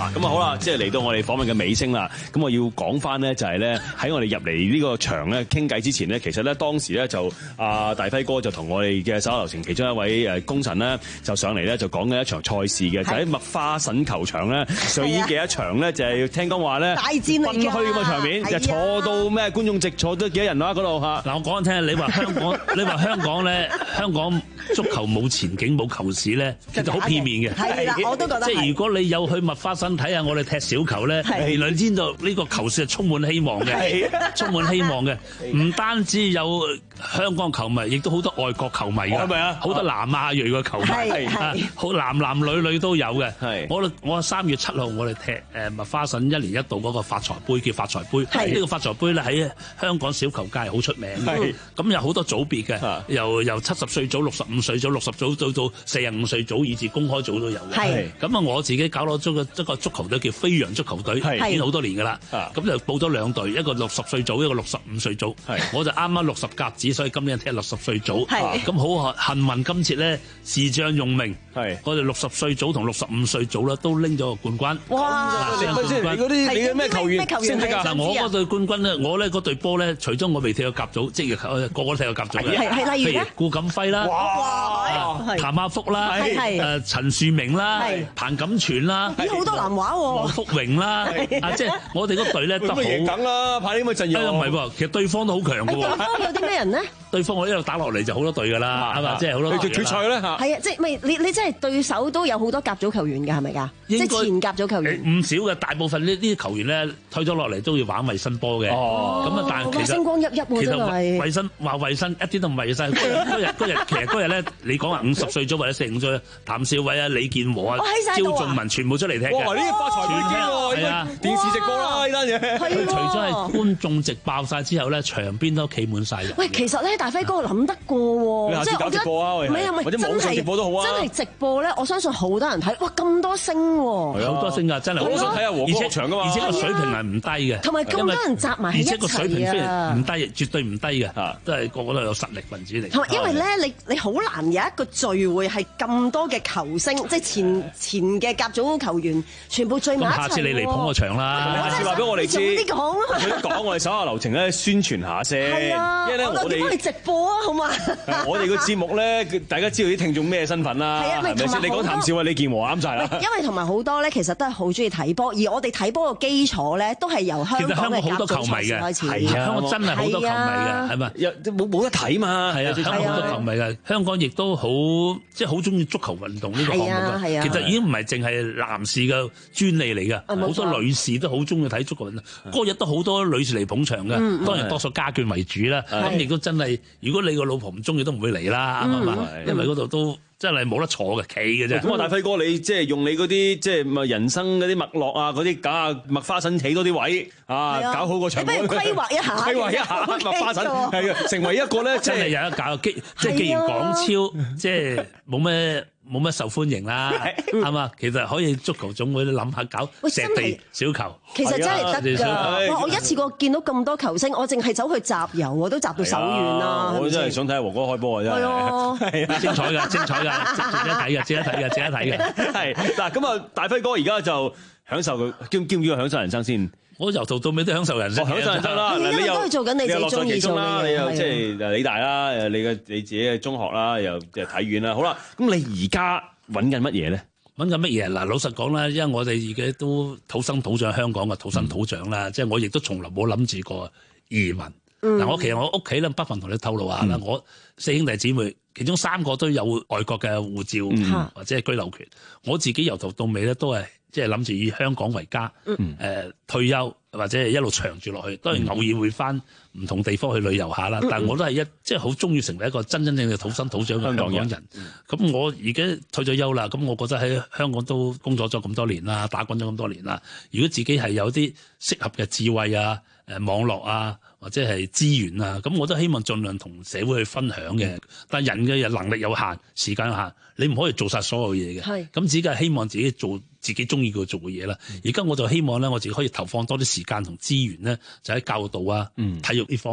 嗱，咁啊好啦，即係嚟到我哋訪問嘅尾聲啦。咁我要講翻咧，就係咧喺我哋入嚟呢個場咧傾偈之前咧，其實咧當時咧就阿大輝哥就同我哋嘅手下留情其中一位誒功臣咧就上嚟咧就講緊一場賽事嘅，就喺麥花臣球場咧上演嘅一場咧就係聽講話咧大戰嚟㗎， 崩墟咁嘅場面，就坐到咩觀眾席坐得幾多人啊嗰度嚇？ 嗱，我講緊聽，你話香港，你話香港咧，香港足球冇前景冇球市咧，其實好片面嘅。 係啦，我都覺得即係如果你有去麥花臣睇下我哋踢小球咧，原來你知道呢個球市係充滿希望嘅，充滿希望嘅。唔單止有香港球迷，亦都好多外國球迷㗎，係咪啊？好多南亞裔嘅球迷，好男男女女都有嘅。我我三月七號我哋踢誒麥花臣一年一度嗰個發財杯，叫發財杯。呢個發財杯咧喺香港小球界好出名嘅。咁有好多組別嘅，由由七十歲組、六十五歲組、六十組到到四十五歲組，以至公開組都有嘅。咁啊，我自己搞到咗個一個足球隊叫飛揚足球隊，已經好多年㗎啦。咁就報咗兩隊，一個六十歲組，一個六十五歲組。我就啱啱六十甲子，所以今年踢六十歲組。咁好幸運，今次咧視將用命，我哋六十歲組同六十五歲組咧都拎咗個冠軍。 哇！你嗰啲你嘅咩球員升職㗎？ 嗱，我嗰隊冠軍咧，我咧嗰隊波咧，除咗我未踢過甲組，即係個個都踢過甲組嘅。 係係例如咧， 顧錦輝啦，譚亞福啦，誒陳樹明啦，彭錦全啦， 咦好多南華喎， 黃福榮啦，啊即係我哋嗰隊咧得好梗啦，派啲咁嘅陣容。 唔係喎，其實對方都好強嘅喎。 對方有啲咩人咧？ 對方我一路打落嚟就好多隊㗎啦，係嘛？即係好多隊。 決賽咧嚇。 係啊，即係咪你你真係對手都有好多甲組球員㗎，係咪㗎？即係前甲組球員。 唔少嘅，大部分呢啲球員咧退咗落嚟都要玩衞生波嘅。哦。咁啊，但係其實星光熠熠喎，真係。 衞生話衞生一啲都唔衞生。嗰日嗰日其實嗰日咧，你講話五十歲組或者四十五歲，譚少偉啊、李健和啊、趙仲文全部出嚟踢嘅。 哇！呢啲發財會傾喎，係啊，電視直播啦呢單嘢。 佢除咗係觀眾席爆晒之後咧，場邊都企滿晒人。 喂，其實咧，大輝哥諗得過喎，即係我覺得唔係啊，唔係真係直播都好啊， 真係直播咧，我相信好多人睇。哇，咁多星喎， 係好多星㗎，真係好多星睇下和歌場㗎嘛，而且個水平係唔低嘅， 同埋咁多人集埋喺一齊啊， 而且個水平非常唔低，絕對唔低嘅，都係個個都有實力分子嚟。 同埋因為咧，你你好難有一個聚會係咁多嘅球星，即係前前嘅甲組球員全部聚埋一齊。 下次你嚟捧個場啦， 下次話俾我哋知。 啲講啊， 講我哋手下留情咧，宣傳下先。 係啊，因為咧我哋幫你直播啊，好嘛？ 我哋個節目咧，大家知道啲聽眾咩身份啦，係咪先？你講譚少偉、李健和啱晒啦。 因為同埋好多咧，其實都係好中意睇波，而我哋睇波嘅基礎咧，都係由香港嘅甲組賽事開始。 係啊，香港真係好多球迷嘅，係咪？ 冇冇得睇嘛？ 係啊，香港好多球迷嘅，香港亦都好即係好中意足球運動呢個項目嘅。其實已經唔係淨係男士嘅專利嚟㗎，好多女士都好中意睇足球運動。嗰日都好多女士嚟捧場㗎，當然多數家眷為主啦。咁亦都真係，如果你個老婆唔中意，都唔會嚟啦，啱唔啱？因為嗰度都真係冇得坐嘅，企嘅啫。 咁啊，大輝哥，你即係用你嗰啲即係咪人生嗰啲脈絡啊，嗰啲搞下麥花臣起多啲位啊，搞好個場。 不如規劃一下， 規劃一下麥花臣係啊，成為一個咧， 真係有得搞。即係既然港超即係冇咩。冇乜受歡迎啦，係嘛？其實可以足球總會諗下搞石地小球， 其實真係得㗎。哇！我一次過見到咁多球星，我淨係走去集郵，我都集到手軟啦。 我真係想睇下和哥開波啊！真係， 係啊， 精彩㗎，精彩㗎，值得睇嘅，值得睇嘅，值得睇嘅。 係嗱，咁啊，大輝哥而家就享受佢，叫叫唔叫享受人生先？ 我由頭到尾都享受人生， 享受人生啦！ 你又都係做緊你自己中意做嘅嘢， 你又即係誒理大啦，誒你嘅你自己嘅中學啦，又誒體院啦。好啦，咁你而家揾緊乜嘢咧？ 揾緊乜嘢？嗱，老實講啦，因為我哋而家都土生土長香港嘅土生土長啦，即係、嗯、我亦都從來冇諗住過移民。嗱、嗯，我其實我屋企咧，不妨同你透露下啦，嗯、我四兄弟姊妹，其中三個都有外國嘅護照、嗯、或者係居留權。我自己由頭到尾咧都係。即係諗住以香港為家，誒、嗯呃、退休或者係一路長住落去，當然偶爾會翻唔同地方去旅遊下啦。嗯、但係我都係一即係好中意成為一個真真正正土生土長嘅香港人。咁、嗯、我而家退咗休啦，咁我覺得喺香港都工作咗咁多年啦，打滾咗咁多年啦。如果自己係有啲適合嘅智慧啊、誒網絡啊，或者係資源啊，咁我都希望盡量同社會去分享嘅。嗯、但係人嘅能力有限，時間有限，你唔可以做晒所有嘢嘅。係咁，只係希望自己做自己中意佢做嘅嘢啦。而家我就希望咧，我自己可以投放多啲時間同資源咧，就喺教導啊、嗯、體育呢方面。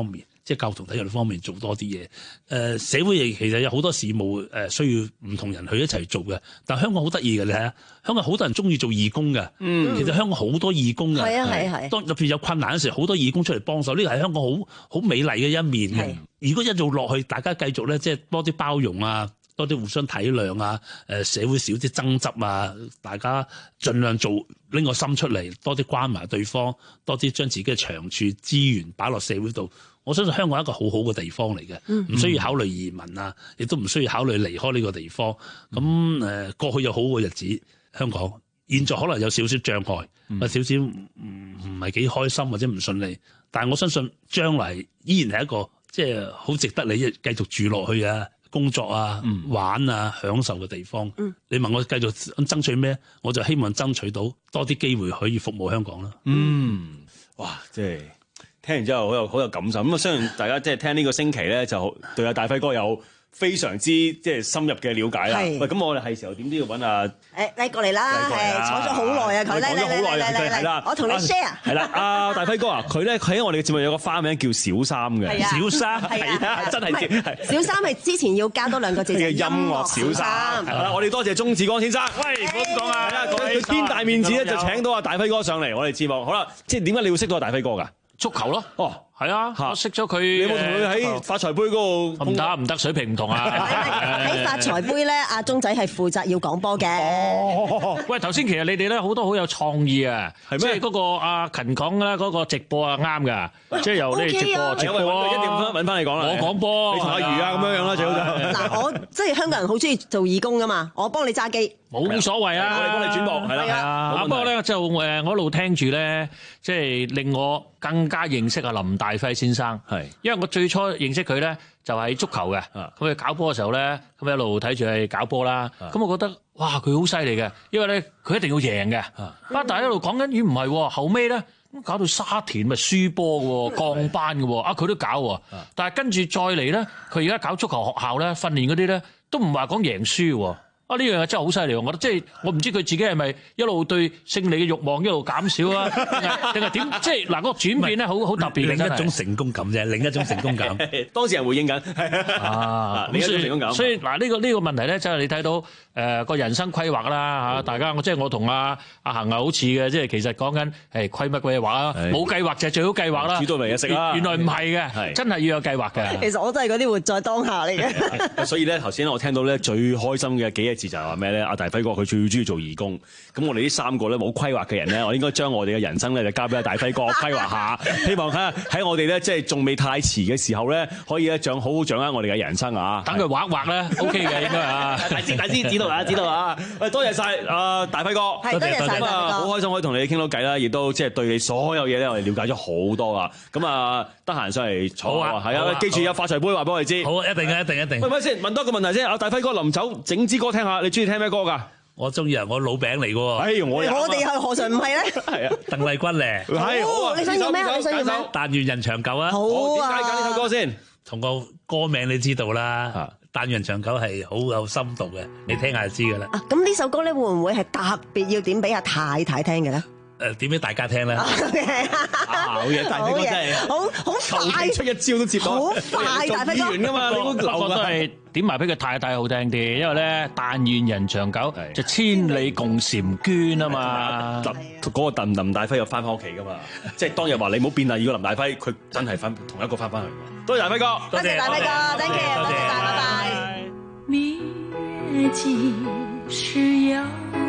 即係教育同體育方面做多啲嘢。誒、呃、社會亦其實有好多事務誒需要唔同人去一齊做嘅。但係香港好得意嘅，你睇下，香港好多人中意做義工嘅。嗯，其實香港好多義工嘅。係啊係係。當特別有困難嘅時候，好多義工出嚟幫手，呢個係香港好好美麗嘅一面嘅。如果一路落去，大家繼續咧，即係多啲包容啊，多啲互相體諒啊，誒社會少啲爭執啊，大家盡量做拎個心出嚟，多啲關懷對方，多啲將自己嘅長處資源擺落社會度。我相信香港係一個好好嘅地方嚟嘅，唔、嗯、需要考慮移民啊，亦都唔需要考慮離開呢個地方。咁誒、呃、過去有好嘅日子，香港現在可能有少少障礙，嗯、有少少唔唔係幾開心或者唔順利，但係我相信將來依然係一個即係好值得你繼續住落去啊！工作啊、嗯、玩啊、享受嘅地方。嗯、你問我繼續爭取咩？我就希望爭取到多啲機會可以服務香港啦。 嗯，哇！即係聽完之後好有好有感受。咁啊，相信大家即係聽呢個星期咧，就對阿大輝哥有非常之即係深入嘅了解啦。喂，咁我哋係時候點都要揾阿誒你過嚟啦，係坐咗好耐啊佢咧，講咗好耐啊，係啦，我同你 share 係啦，阿大輝哥啊，佢咧佢喺我哋嘅節目有個花名叫小三嘅，小三係啊，真係小三係之前要加多兩個字嘅音樂小三。係啦，我哋多謝鍾志光先生。喂，唔好咁講啊，係啦，佢天大面子咧就請到阿大輝哥上嚟我哋節目。好啦，即係點解你要識到阿大輝哥㗎？ 足球咯，哦，係啊，我識咗佢。 你有冇同佢喺發財杯嗰度？ 唔得唔得，水平唔同啊！ 喺發財杯咧，阿鐘仔係負責要講波嘅。 哦，喂，頭先其實你哋咧好多好有創意啊，係咩？即係嗰個阿勤講咧嗰個直播啊啱㗎，即係由你直播直播， 一定揾翻你講啦。 我講波， 你同阿魚啊咁樣樣啦，最好就。 嗱，我即係香港人好中意做義工㗎嘛，我幫你揸機。 冇所謂啊！ 我哋幫你轉播，係啦。 啊，不過咧就誒，我一路聽住咧，即係令我更加認識阿林大輝先生。係，因為我最初認識佢咧就係足球嘅。咁佢搞波嘅時候咧，咁一路睇住佢搞波啦。咁我覺得哇，佢好犀利嘅，因為咧佢一定要贏嘅。啊，但係一路講緊，咦唔係喎，後尾咧咁搞到沙田咪輸波嘅喎，降班嘅喎。啊，佢都搞喎。但係跟住再嚟咧，佢而家搞足球學校咧，訓練嗰啲咧都唔話講贏輸喎。啊！呢樣嘢真係好犀利喎！我覺得即係我唔知佢自己係咪一路對勝利嘅慾望一路減少啊？定係點？即係嗱，嗰個轉變咧，好好特別， 另一種成功感啫，另一種成功感。 當時人回應緊啊，另一種成功感。所以嗱，呢個呢個問題咧，就係你睇到誒個人生規劃啦嚇，大家我即係我同阿阿恒啊好似嘅，即係其實講緊係規乜鬼嘢話啊，冇計劃就係最好計劃啦。 煮到嚟嘅食啦， 原來唔係嘅，真係要有計劃嘅。 其實我都係嗰啲活在當下嚟嘅。 所以咧，頭先我聽到咧最開心嘅幾字就係話咩咧？阿大輝哥佢最中意做義工，咁我哋呢三個咧冇規劃嘅人咧，我應該將我哋嘅人生咧就交俾阿大輝哥規劃下，希望喺喺我哋咧即係仲未太遲嘅時候咧，可以咧掌好好掌握我哋嘅人生啊！ 等佢畫畫咧，OK 嘅應該啊！ 大師大師指導啊，指導啊！喂，多謝晒阿大輝哥， 係多謝晒大輝哥， 好開心可以同你傾到偈啦，亦都即係對你所有嘢咧，我哋了解咗好多啊！咁啊，得閒上嚟坐啊，係啊，記住有發財杯話俾我哋知， 好，一定嘅，一定一定。 喂，咪先問多個問題先，阿大輝哥臨走整支歌聽下，你中意聽咩歌㗎？ 我中意啊！我老餅嚟嘅喎。 哎，我我哋係何嘗唔係咧？ 係啊， 鄧麗君咧。 係好啊！ 你想要咩？你想要咩？ 但願人長久啊！ 好啊！ 點解揀呢首歌先？ 同個歌名你知道啦。但願人長久係好有深度嘅，你聽下就知㗎啦。 啊，咁呢首歌咧會唔會係特別要點俾阿太太聽嘅咧？ 誒，點俾大家聽咧？ 好嘢，大輝哥真係好好快， 出一招都接到， 好快，大輝哥。 完噶嘛，你都留都係點埋俾佢太太好聽啲，因為咧但願人長久就千里共嬋娟啊嘛。 嗰個林林大輝又翻返屋企噶嘛，即係當日話你唔好變啦，如果林大輝佢真係翻同一個翻返去。多謝大輝哥， 多謝大輝哥 ，thank you，多謝晒，拜拜。 滅盡時有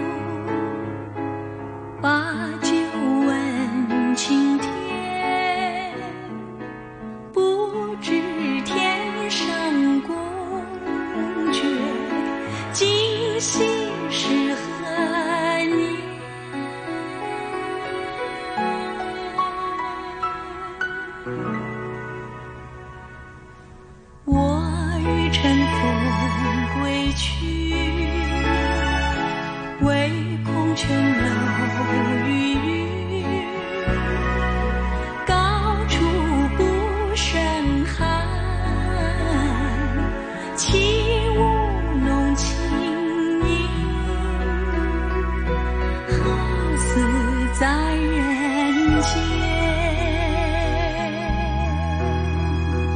把酒問青天，不知天上宮闕，今夕是何年？我欲乘風歸去，唯恐琼樓玉宇，高處不勝寒，起舞弄清影，好似在人間。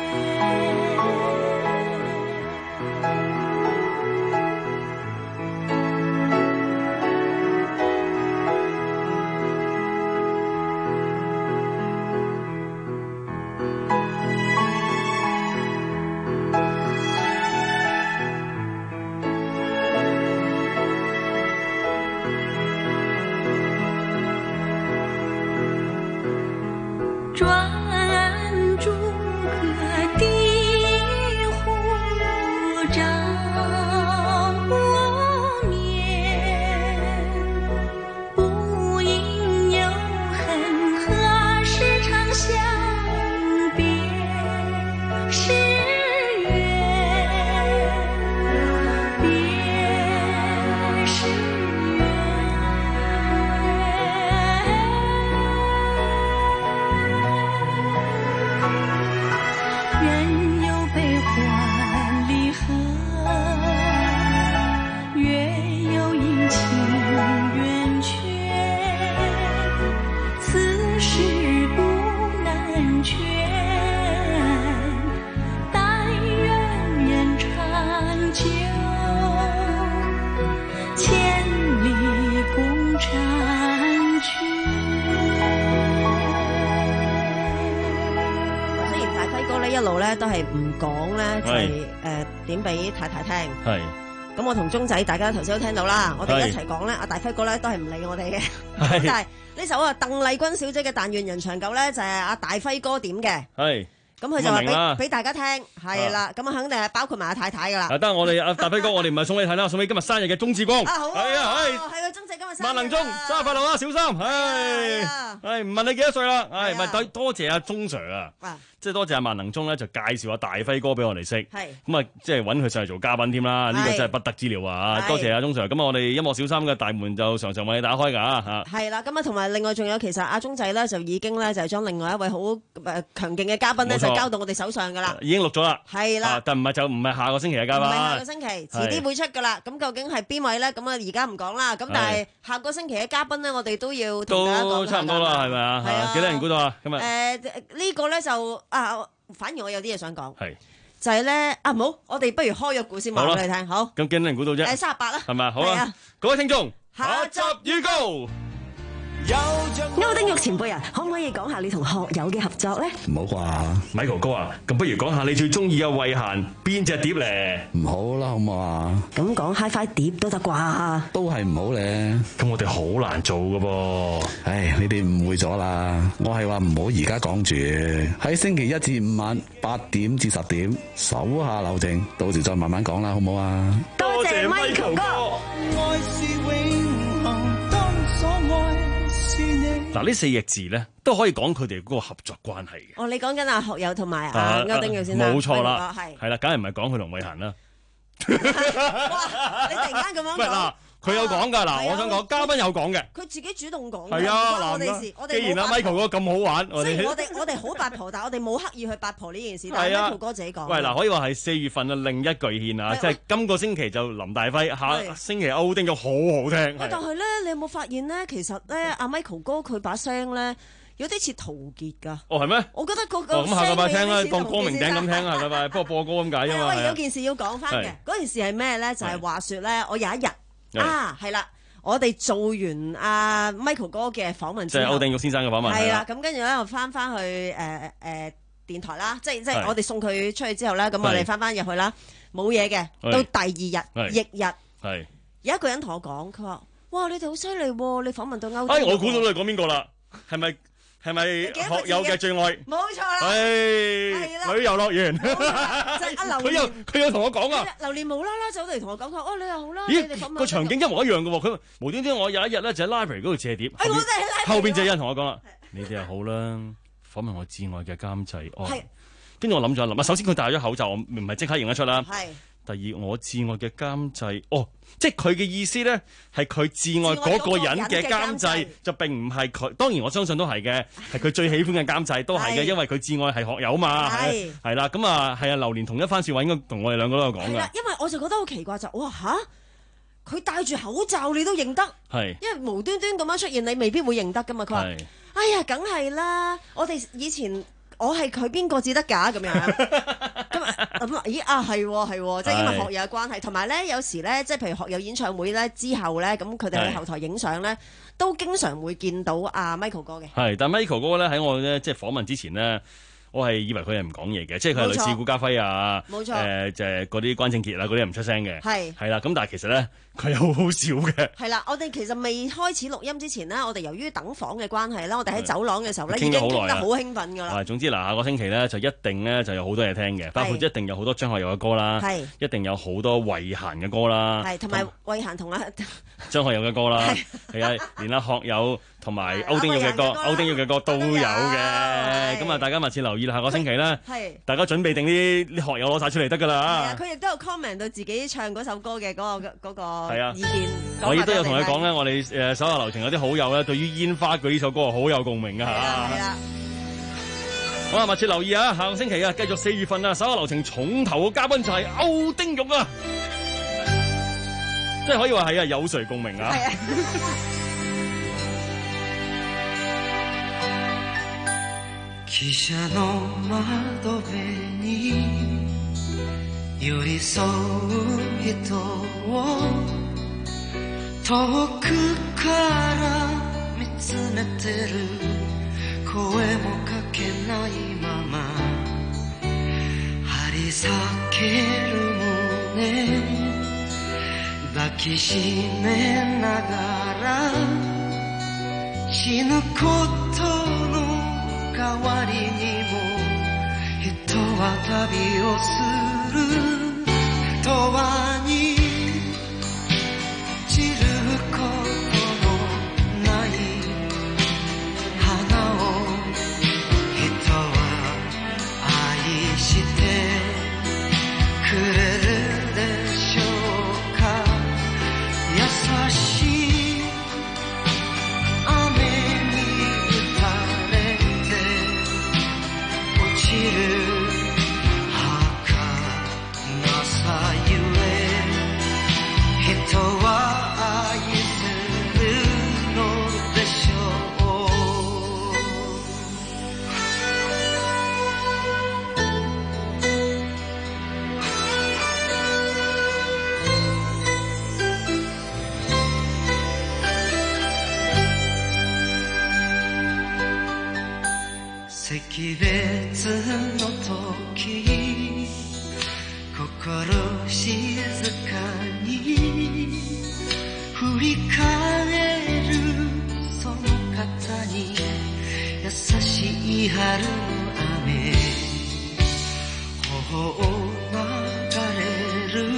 都係唔講咧，就係誒點俾太太聽。係。咁我同鐘仔大家頭先都聽到啦，我哋一齊講咧，阿大輝哥咧都係唔理我哋嘅。但係呢首啊，鄧麗君小姐嘅《但願人長久》咧，就係阿大輝哥點嘅。係。咁佢就話俾俾大家聽，係啦，咁啊肯定係包括埋阿太太噶啦。 得我哋阿大輝哥，我哋唔係送俾你睇啦，送俾今日生日嘅鐘志光。 啊好啊，係啊，係。係啊，鐘仔今日生日。 萬能鐘，生日快樂啊，小心。係。係唔問你幾多歲啦？係咪多多謝阿鐘 Sir 啊？即係多謝阿萬能鐘咧，就介紹阿大輝哥俾我哋識。係。咁啊，即係揾佢上嚟做嘉賓添啦。呢個真係不得之料啊！多謝阿鐘 Sir。咁啊，我哋音樂小三嘅大門就常常為你打開㗎嚇。係啦，咁啊，同埋另外仲有，其實阿鐘仔咧就已經咧就係將另外一位好誒強勁嘅嘉賓咧就交到我哋手上㗎啦。已經錄咗啦。係啦。但唔係就唔係下個星期嘅嘉賓。唔係下個星期，遲啲會出㗎啦。咁究竟係邊位咧？咁啊而家唔講啦。咁但係下個星期嘅嘉賓咧，我哋都要同大家講。都差唔多啦，係咪啊？係啊。幾多人估到啊？今日？誒呢個咧就啊。反而我有啲嘢想講，係就係咧啊，唔好，我哋不如開個估先話俾你聽，好。咁幾多人估到啫？誒，三十八啦，係咪？好啊，各位聽眾，下集預告。 歐丁玉前輩啊，可唔可以講下你同學友嘅合作咧？ 唔好啩，Michael 哥啊，咁不如講下你最中意嘅慧嫻邊隻碟咧？ 唔好啦，好唔好啊？ 咁講 HiFi 碟都得啩？ 都係唔好咧。 咁我哋好難做噶噃。 唉，你哋誤會咗啦。我係話唔好而家講住，喺星期一至五晚八點至十點手下留情，到時再慢慢講啦，好唔好啊？ 多謝 Michael 哥。 愛是永恆，當所愛。 嗱，呢四隻字咧都可以講佢哋嗰個合作關係嘅。 哦，你講緊阿學友同埋阿歐丁耀先生， 冇錯啦， 係係啦，梗係唔係講佢同慧嫻啦。 哇！你突然間咁樣講。 佢有講㗎嗱，我想講嘉賓有講嘅， 佢自己主動講。 係啊， 我哋事，我哋既然阿 Michael 哥咁好玩，我哋我哋我哋好八婆，但係我哋冇刻意去八婆呢件事，但係 Michael 哥自己講。 喂嗱，可以話係四月份嘅另一巨獻啊！即係今個星期就林大輝，下星期歐丁就好好聽。 但係咧，你有冇發現咧？其實咧，阿 Michael 哥佢把聲咧有啲似陶傑㗎。哦，係咩？我覺得個個咁下個禮拜聽啦，當光明頂咁聽啊，下個禮拜不過播歌咁解啫嘛。 喂，有件事要講翻嘅，嗰件事係咩咧？就係話説咧，我有一日啊，係啦。我哋做完阿 Michael 哥嘅訪問之後， 即係歐丁玉先生嘅訪問， 係啦。咁跟住咧，我翻翻去誒誒電台啦，即係即係我哋送佢出去之後咧，咁我哋翻翻入去啦，冇嘢嘅。到第二日翌日，係有一個人同我講，佢話：哇，你哋好犀利喎！你訪問到歐丁。哎， 我估到你講邊個啦？係咪？係咪學友嘅最愛？ 冇錯啦， 係旅遊樂園。 就係阿榴蓮， 佢又佢又同我講啊！ 榴蓮無啦啦走嚟同我講，佢話：哦，你又好啦， 咦？個場景一模一樣嘅喎，佢無端端我有一日咧就喺 library 嗰度借碟，後邊就有人同我講啦：你哋又好啦，訪問我至愛嘅監製。哦，跟住我諗咗諗，首先佢戴咗口罩，我唔係即刻認得出啦。係。第二，我至愛嘅監製，哦，即係佢嘅意思咧，係佢至愛嗰個人嘅監製，就並唔係佢。當然我相信都係嘅，係佢最喜歡嘅監製都係嘅，因為佢至愛係學友嘛，係係啦。咁啊，係啊，榴蓮同一番説話應該同我哋兩個都有講㗎。 因為我就覺得好奇怪就，哇嚇，佢戴住口罩你都認得，係因為無端端咁樣出現，你未必會認得㗎嘛。佢話：哎呀，梗係啦，我哋以前。 我係佢邊個至得㗎咁樣。咁咁咦啊係喎係喎，即係因為學友嘅關係，同埋咧有時咧，即係譬如學友演唱會咧之後咧，咁佢哋喺後台影相咧，都經常會見到阿 Michael 哥嘅。係， 但 Michael 哥咧喺我咧即係訪問之前咧。我係以為佢係唔講嘢嘅，即係佢係類似顧嘉輝啊， 冇錯， 誒就係嗰啲關正傑啊，嗰啲唔出聲嘅， 係係啦。咁但係其實咧，佢又好好笑嘅。 係啦，我哋其實未開始錄音之前呢，我哋由於等房嘅關係啦，我哋喺走廊嘅時候咧已經傾得好興奮㗎啦。 總之嗱，下個星期咧就一定咧就有好多嘢聽嘅，包括一定有好多張學友嘅歌啦，係一定有好多慧嫻嘅歌啦， 係同埋慧嫻同阿張學友嘅歌啦，係啊，連阿學友同埋歐丁玉嘅歌，歐丁玉嘅歌都有嘅。咁啊，大家密切留意啦，下個星期咧。係，大家準備定啲啲學友攞晒出嚟得㗎啦。係啊，佢亦都有 comment 到自己唱嗰首歌嘅嗰、嗰個嗰、嗰個意見。 我亦都有同佢講咧，我哋誒手下留情有啲好友咧，對於煙花佢呢首歌好有共鳴㗎嚇。係啊，好啊，密切留意啊！下個星期啊，繼續四月份啊，手下留情重頭嘅嘉賓就係歐丁玉啊，即係可以話係啊，有誰共鳴啊？係啊。 汽車の窓辺に寄り添う人を遠くから見つめてる声もかけないまま張り裂ける胸抱きしめながら死ぬことの代わりにも人は旅をする永遠に散ることのない花を人は愛してくれるでしょうか優しい雨に打たれ落ちる儚さゆえ人は愛するのでしょう惜別の時心静かに振り返るその方に優しい春の雨頬を流れる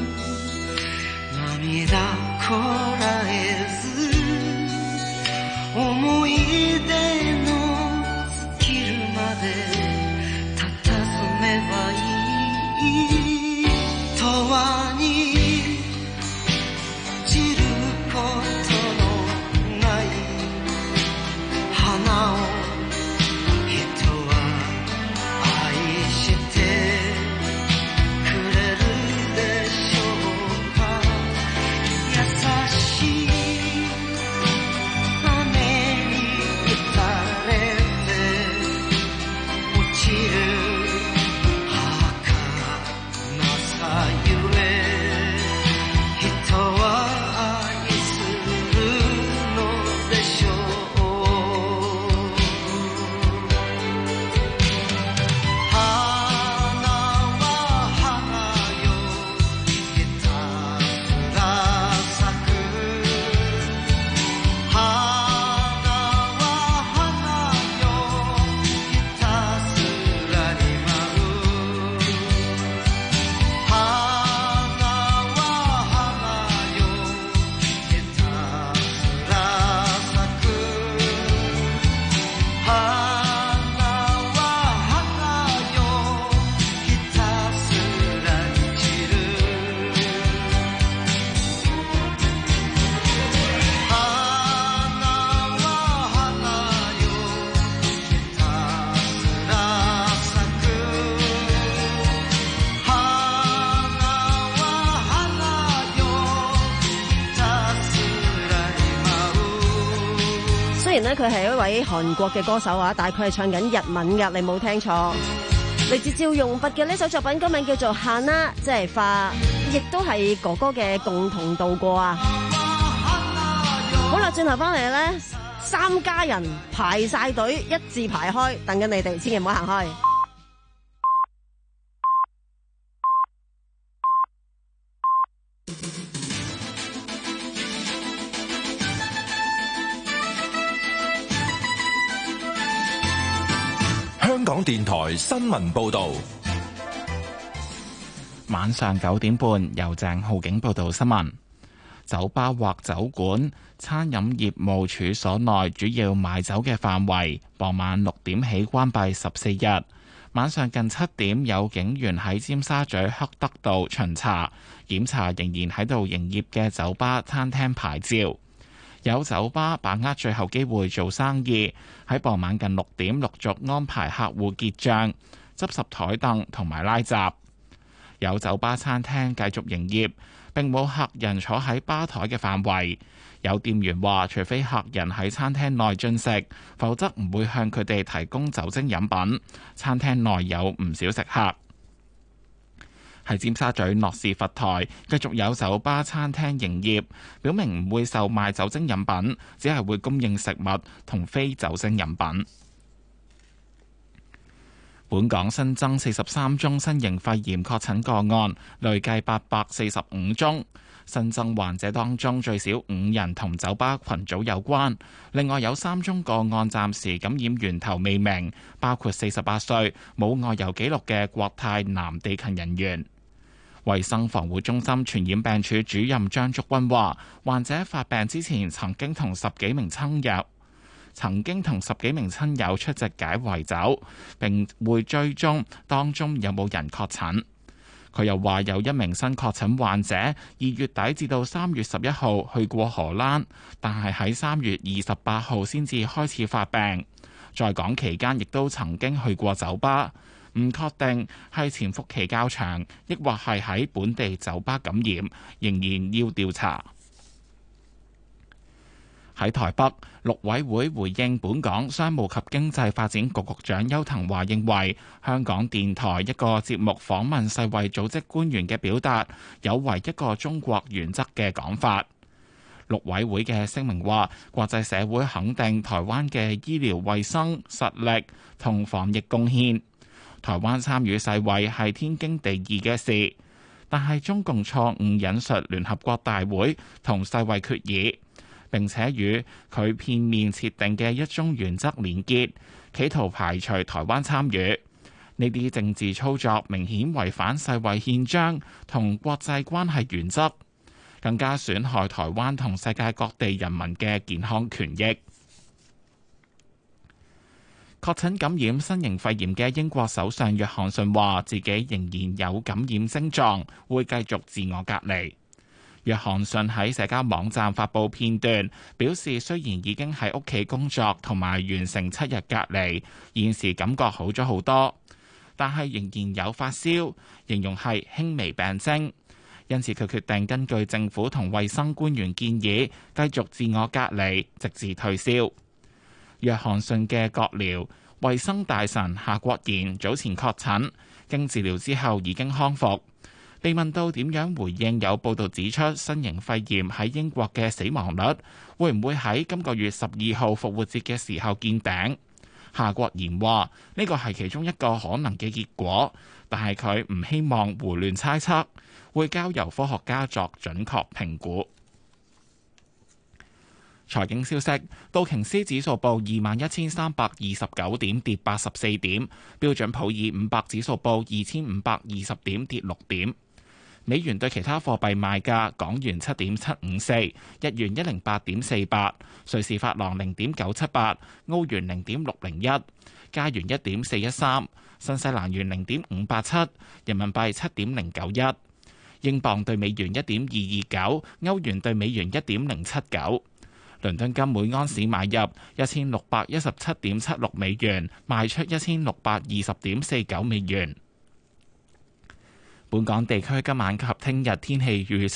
涙こらえず思い出のまで佇めばいい永遠に散ることのない花を人は愛して呢，佢係一位韓國嘅歌手啊，但係佢係唱緊日文㗎，你冇聽錯。嚟自趙容弼嘅呢首作品，歌名叫做《Hana》，即係花，亦都係哥哥嘅共同度過啊。好啦，轉頭翻嚟咧，三家人排晒隊，一字排開，等緊你哋，千祈唔好行開。 香港電台新聞報導， 晚上九點半由鄭浩景報道新聞。酒吧或酒館、餐飲業務處所內主要賣酒嘅範圍，傍晚六點起關閉十四日。晚上近七點，有警員喺尖沙咀黑德道巡查，檢查仍然喺度營業嘅酒吧、餐廳牌照。有酒吧把握最後機會做生意，喺傍晚近六點陸續安排客戶結帳、執拾台凳同埋拉閘。有酒吧餐廳繼續營業，並冇客人坐喺吧台嘅範圍。有店員話，除非客人喺餐廳內進食，否則唔會向佢哋提供酒精飲品。餐廳內有唔少食客。喺尖沙咀諾士佛台繼續有酒吧餐廳營業，表明唔會售賣酒精飲品，只係會供應食物同非酒精飲品。本港新增四十三宗新型肺炎確診個案，累計八百四十五宗。新增患者當中最少五人同酒吧群組有關，另外有三宗個案暫時感染源頭未明，包括四十八歲冇外遊記錄嘅國泰男地勤人員。衛生防護中心傳染病處主任張竹君話，患者發病之前曾經同十幾名親友曾經同十幾名親友出席解圍酒，並會追蹤當中有冇人確診。佢又話有一名新確診患者二月底至到三月十一號去過荷蘭，但係喺三月二十八號先至開始發病。在港期間亦都曾經去過酒吧，唔確定係潛伏期較長，抑或係喺本地酒吧感染，仍然要調查。喺台北，陸委會回應本港商務及經濟發展局局長邱騰華認為，香港電台一個節目訪問世衛組織官員嘅表達，有違一個中國原則嘅講法。陸委會嘅聲明話，國際社會肯定台灣嘅醫療衛生實力同防疫貢獻，台灣參與世衛係天經地義嘅事，但係中共錯誤引述聯合國大會同世衛決議，並且與佢片面設定嘅一中原則連結，企圖排除台灣參與。呢啲政治操作明顯違反世衛憲章同國際關係原則，更加損害台灣同世界各地人民嘅健康權益。確診感染新型肺炎嘅英國首相約翰遜話，自己仍然有感染症狀，會繼續自我隔離。約翰遜喺社交網站發布片段，表示雖然已經喺屋企工作同埋完成七日隔離，現時感覺好咗好多，但係仍然有發燒，形容係輕微病徵。因此佢決定根據政府同衛生官員建議，繼續自我隔離，直至退燒。約翰遜嘅閣僚衛生大臣夏國賢早前確診，經治療之後已經康復。被問到點樣回應有報道指出新型肺炎喺英國嘅死亡率會唔會喺今個月十二號復活節嘅時候見頂，夏國賢話呢個係其中一個可能嘅結果，但係佢唔希望胡亂猜測，會交由科學家作準確評估。財經消息，道瓊斯指數報二萬一千三百二十九點，跌八十四點；標準普爾五百指數報二千五百二十點，跌六點。美元對其他貨幣賣價：港元七點七五四，日元一零八點四八，瑞士法郎零點九七八，澳元零點六零一，加元一點四一三，新西蘭元零點五八七，人民幣七點零九一，英鎊對美元一點二二九，歐元對美元一點零七九。倫敦金每安士買入一千六百一十七點七六美元，賣出一千六百二十點四九美元。本港地區今晚及聽日天氣預測：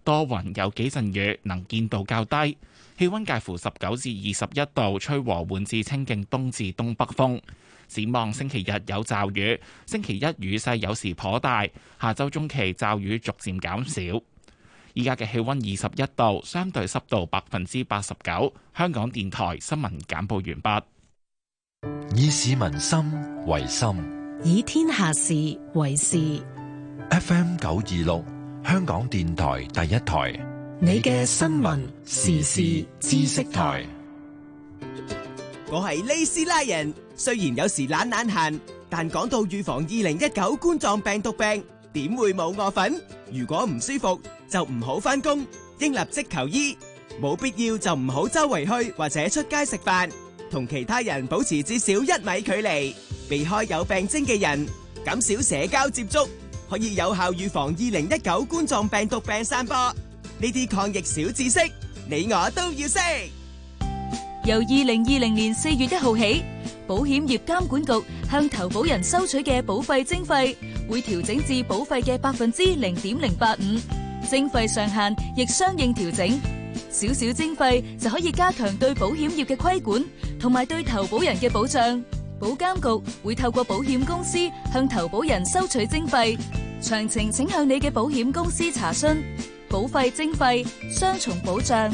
多雲有幾陣雨，能見度較低，氣溫介乎十九至二十一度，吹和緩至清勁東至東北風。展望星期日有驟雨，星期一雨勢有時頗大，下週中期驟雨逐漸減少。依家嘅氣溫二十一度，相對濕度百分之八十九。香港電台新聞簡報完畢。 以市民心為心， 以天下事為事。 F M 九二六，香港電台第一台， 你嘅新聞時事知識台。 我係利斯拉人，雖然有時懶懶閒，但講到預防二零一九冠狀病毒病，點會冇我份？如果唔舒服，就唔好返工，應立即求醫。冇必要就唔好周圍去或者出街食飯，同其他人保持至少一米距離，避開有病徵嘅人，減少社交接觸，可以有效預防二零一九冠狀病毒病散播。呢啲抗疫小知識，你我都要識。 由二零二零年四月一號起，保險業監管局向投保人收取嘅保費徵費會調整至保費嘅百分之零點零八五，徵費上限亦相應調整。少少徵費就可以加強對保險業嘅規管，同埋對投保人嘅保障。保監局會透過保險公司向投保人收取徵費，詳情請向你嘅保險公司查詢。保費徵費，雙重保障。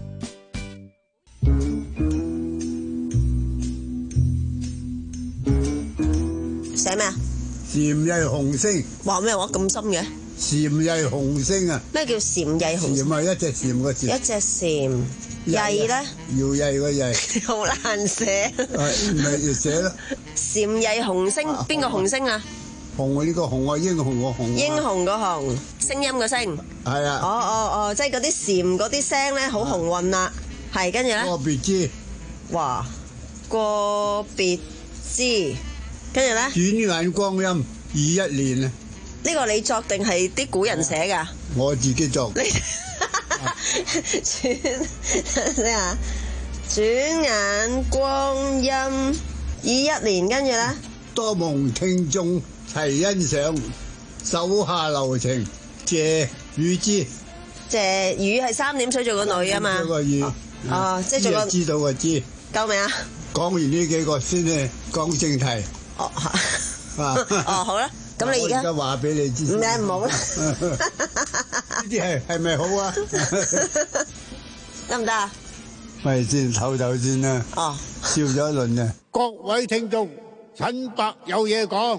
寫咩啊？ 禪曳紅星。 話咩話咁深嘅？ 禪曳紅星啊！ 咩叫禪曳紅星？ 禪啊，一隻禪個禪。 一隻禪。曳咧？ 搖曳個曳。 好難寫。 係咪要寫咯？ 禪曳紅星，邊個紅星啊？ 紅啊！呢個紅啊，英雄個紅。 英雄個紅，聲音個聲。 係啊。 哦哦哦，即係嗰啲禪嗰啲聲咧，好鴻運啦。係，跟住咧。 個別之。 哇！個別之。跟住咧， 轉眼光陰二一年啊！ 呢個你作定係啲古人寫噶？ 我自己作。 你轉咩啊？轉眼光陰二一年，跟住咧， 多蒙聽眾齊欣賞，手下留情，謝雨之。 謝雨係三點水做個女啊嘛。 個雨。 哦，即係做個。 知道個知。 夠未啊？ 講完呢幾個先咧，講正題。 哦，哦好啦，咁你而家而家話俾你知， 咩唔好啦？ 呢啲係係咪好啊？ 得唔得啊？ 咪先唞唞先啦。 哦， 笑咗一輪啊！各位聽眾，陳伯有嘢講。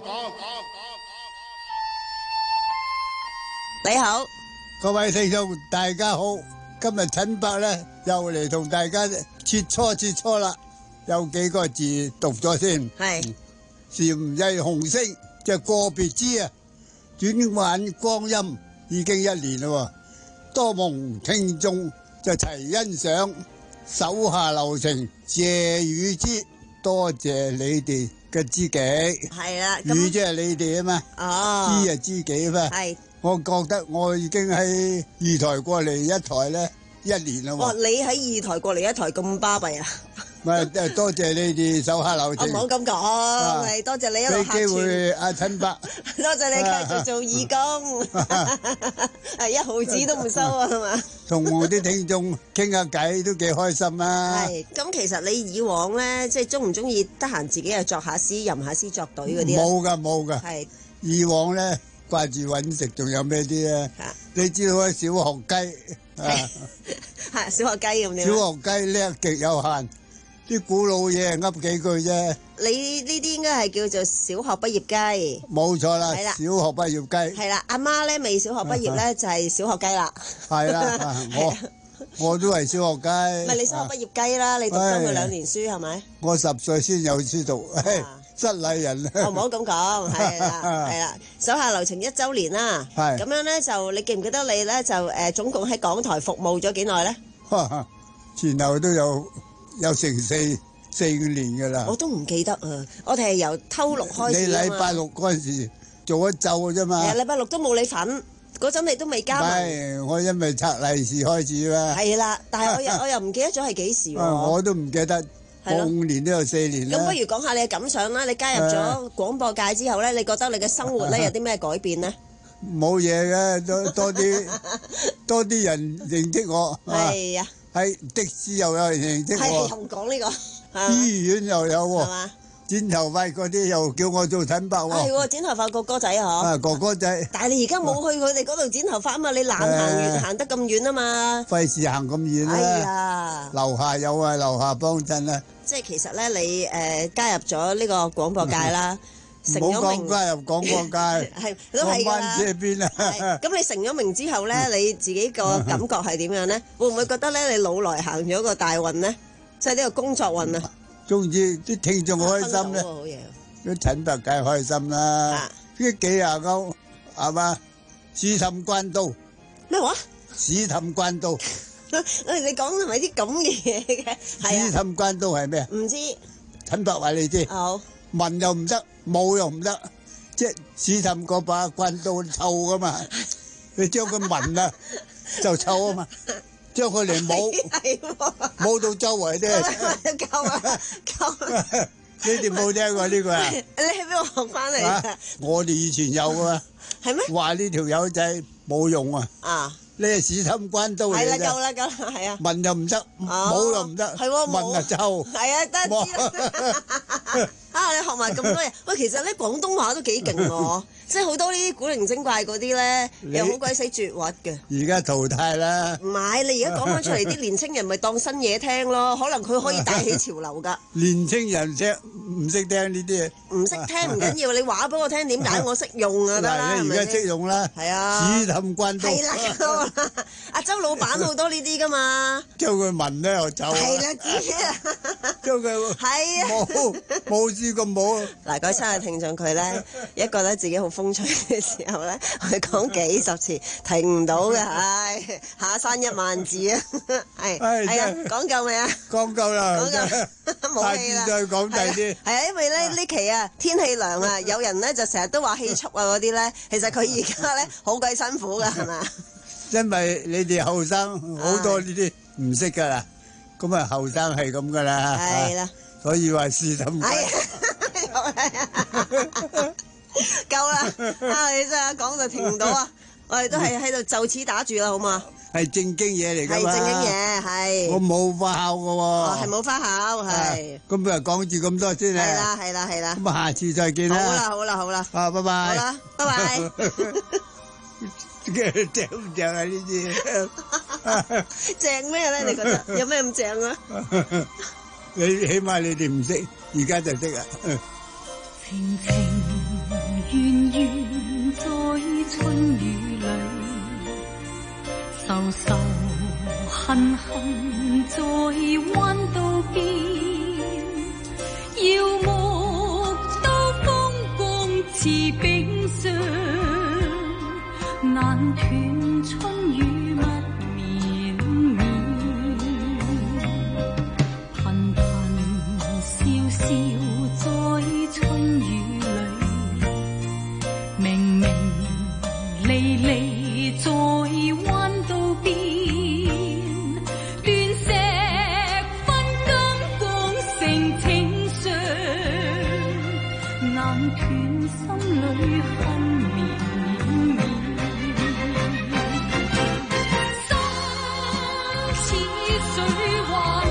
你好， 各位聽眾大家好，今日陳伯咧又嚟同大家切磋切磋啦，有幾個字讀咗先。 係。 禪曳紅星就個別之啊，轉眼光陰已經一年啦，多蒙聽眾就齊欣賞，手下留情，謝雨之，多謝你哋嘅知己。 係啦， 雨即係你哋啊嘛， 哦， 知啊知己嘛。 係， 我覺得我已經喺二台過嚟一台咧一年啦。 哇，你喺二台過嚟一台咁巴閉啊！ 咪多謝你哋手下留情。 唔好咁講，係多謝你一路客串。 俾機會阿陳伯， 多謝你繼續做義工，係一毫子都唔收啊，係嘛？ 同我啲聽眾傾下偈都幾開心啊！ 係，咁其實你以往咧，即係中唔中意得閒自己又作下詩、吟下詩、作隊嗰啲咧？ 冇噶冇噶。 係以往咧掛住揾食，仲有咩啲啊？你知道啊，小學雞啊， 係小學雞咁樣。 小學雞叻極有限。啲古老嘢噏幾句啫。 你呢啲應該係叫做小學畢業雞。 冇錯啦， 係啦， 小學畢業雞。 係啦，阿媽咧未小學畢業咧就係小學雞啦。 係啦，我我都係小學雞。 唔係你小學畢業雞啦，你讀咗佢兩年書係咪？ 我十歲先有書讀，失禮人。 我唔好咁講，係啦係啦，手下留情一週年啦。係咁樣咧，就你記唔記得你咧就誒總共喺港台服務咗幾耐咧？ 前後都有。有成四四年噶啦， 我都唔記得啊！我哋係由偷錄開始。 你禮拜六嗰陣時做一晝嘅啫嘛。 係禮拜六都冇你份，嗰陣你都未加埋。 係我因為拆利是開始啦。 係啦，但係我又我又唔記得咗係幾時喎。 我都唔記得，我五年都有四年啦。 咁不如講下你嘅感想啦！你加入咗廣播界之後咧，你覺得你嘅生活咧有啲咩改變咧？ 冇嘢嘅，多多啲多啲人認識我。 係啊， 喺的士又有人認識我。 係又講呢個。 醫院又有喎。 係嘛？ 剪頭髮嗰啲又叫我做陳伯喎。 係喎，剪頭髮哥哥仔啊，嗬。 啊，哥哥仔。 但係你而家冇去佢哋嗰度剪頭髮啊嘛，你懶行遠行得咁遠啊嘛。 費事行咁遠啦。 係啊。 樓下有啊，樓下幫襯啊。 即係其實咧，你誒加入咗呢個廣播界啦。 唔好講加入廣播界， 係都係㗎啦。 灣車邊啊！ 咁你成咗名之後咧，你自己個感覺係點樣咧？會唔會覺得咧，你老來行咗個大運咧？即係呢個工作運啊！ 中意啲聽眾開心咧，啲陳伯梗係開心啦！呢幾廿歐係嘛？試氹關刀咩話？ 試氹關刀， 你講係咪啲咁嘅嘢嘅？ 試氹關刀係咩啊？ 唔知。 陳伯話你知。 好。 聞又唔得，冇又唔得，即係試氹嗰把關刀臭噶嘛，你將佢聞啊就臭啊嘛，將佢嚟冇，冇到周圍啫。 夠啦，夠啦！ 你哋冇聽過呢個啊？ 你喺邊度學翻嚟㗎？ 我哋以前有噶嘛。係咩？話呢條友仔冇用啊！啊！你係試氹關刀嚟㗎。係啦，夠啦，夠啦，係啊。聞又唔得，冇又唔得，係喎，聞啊臭。係啊，得。啊！你學埋咁多嘢，喂，其實咧廣東話都幾勁喎，即係好多呢啲古靈精怪嗰啲咧，又好鬼死絕核嘅。而家淘汰啦。唔係，你而家講翻出嚟，啲年青人咪當新嘢聽咯，可能佢可以帶起潮流㗎。年青人識唔識聽呢啲嘢？唔識聽唔緊要，你話俾我聽點解我識用啊得啦，係咪先？而家識用啦。係啊。試氹關刀。係啦，阿周老闆好多呢啲㗎嘛。將佢聞咧又走。係啦，知啊。將佢。係啊。冇冇。呢個冇嗱，各位親愛聽眾佢咧，一個咧自己好風趣嘅時候咧，佢講幾十次停唔到嘅，唉，下山一萬字啊，係係啊，講夠未啊？講夠啦，講夠冇氣啦，再講第啲。係啊，因為咧呢期啊天氣涼啊，有人咧就成日都話氣促啊嗰啲咧，其實佢而家咧好鬼辛苦㗎，係嘛？因為你哋後生好多呢啲唔識㗎啦，咁啊後生係咁㗎啦，係啦。所以話試氹。係夠啦！啊，你真係講就停唔到啊！我哋都係喺度就此打住啦，好嘛？係正經嘢嚟㗎嘛？係正經嘢，係。我冇花巧㗎喎。哦，係冇花巧，係。咁不如講住咁多先啦。係啦，係啦，係啦。咁啊，下次再見啦。好啦，好啦，好啦。啊，拜拜。好啦，拜拜。正唔正啊？呢啲正咩咧？你覺得有咩咁正啊？你起碼你哋唔識，而家就識啊！情情願願在春雨裏，愁愁恨恨在彎道邊，耀目都風光似冰霜，難斷春雨密綿綿。笑在春雨裏，明明離離在彎道邊，斷石分金光成情傷，難斷心裏恨綿綿。心似水幻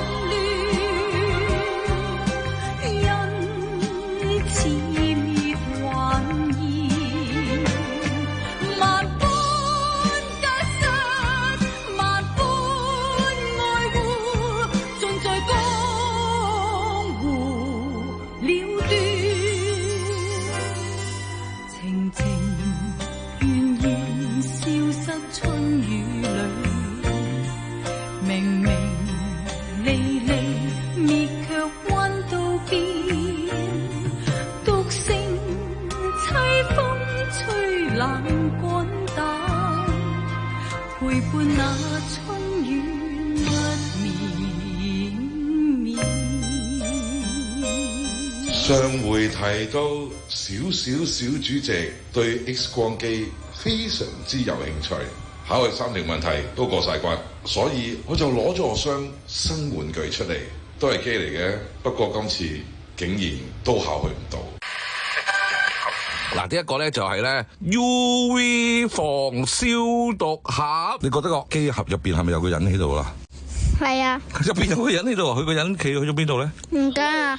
上回提到小小小主席對 X 光機非常之有興趣，考慮三條問題都過晒關，所以我就攞咗個箱新玩具出嚟，都係機嚟嘅，不過今次竟然都考佢唔到。 嗱，呢一個咧就係咧 U V 防消毒盒。你覺得個機盒入邊係咪有個人喺度啦？ 係啊。 入邊有個人喺度，佢個人企去咗邊度咧？ 唔得啊！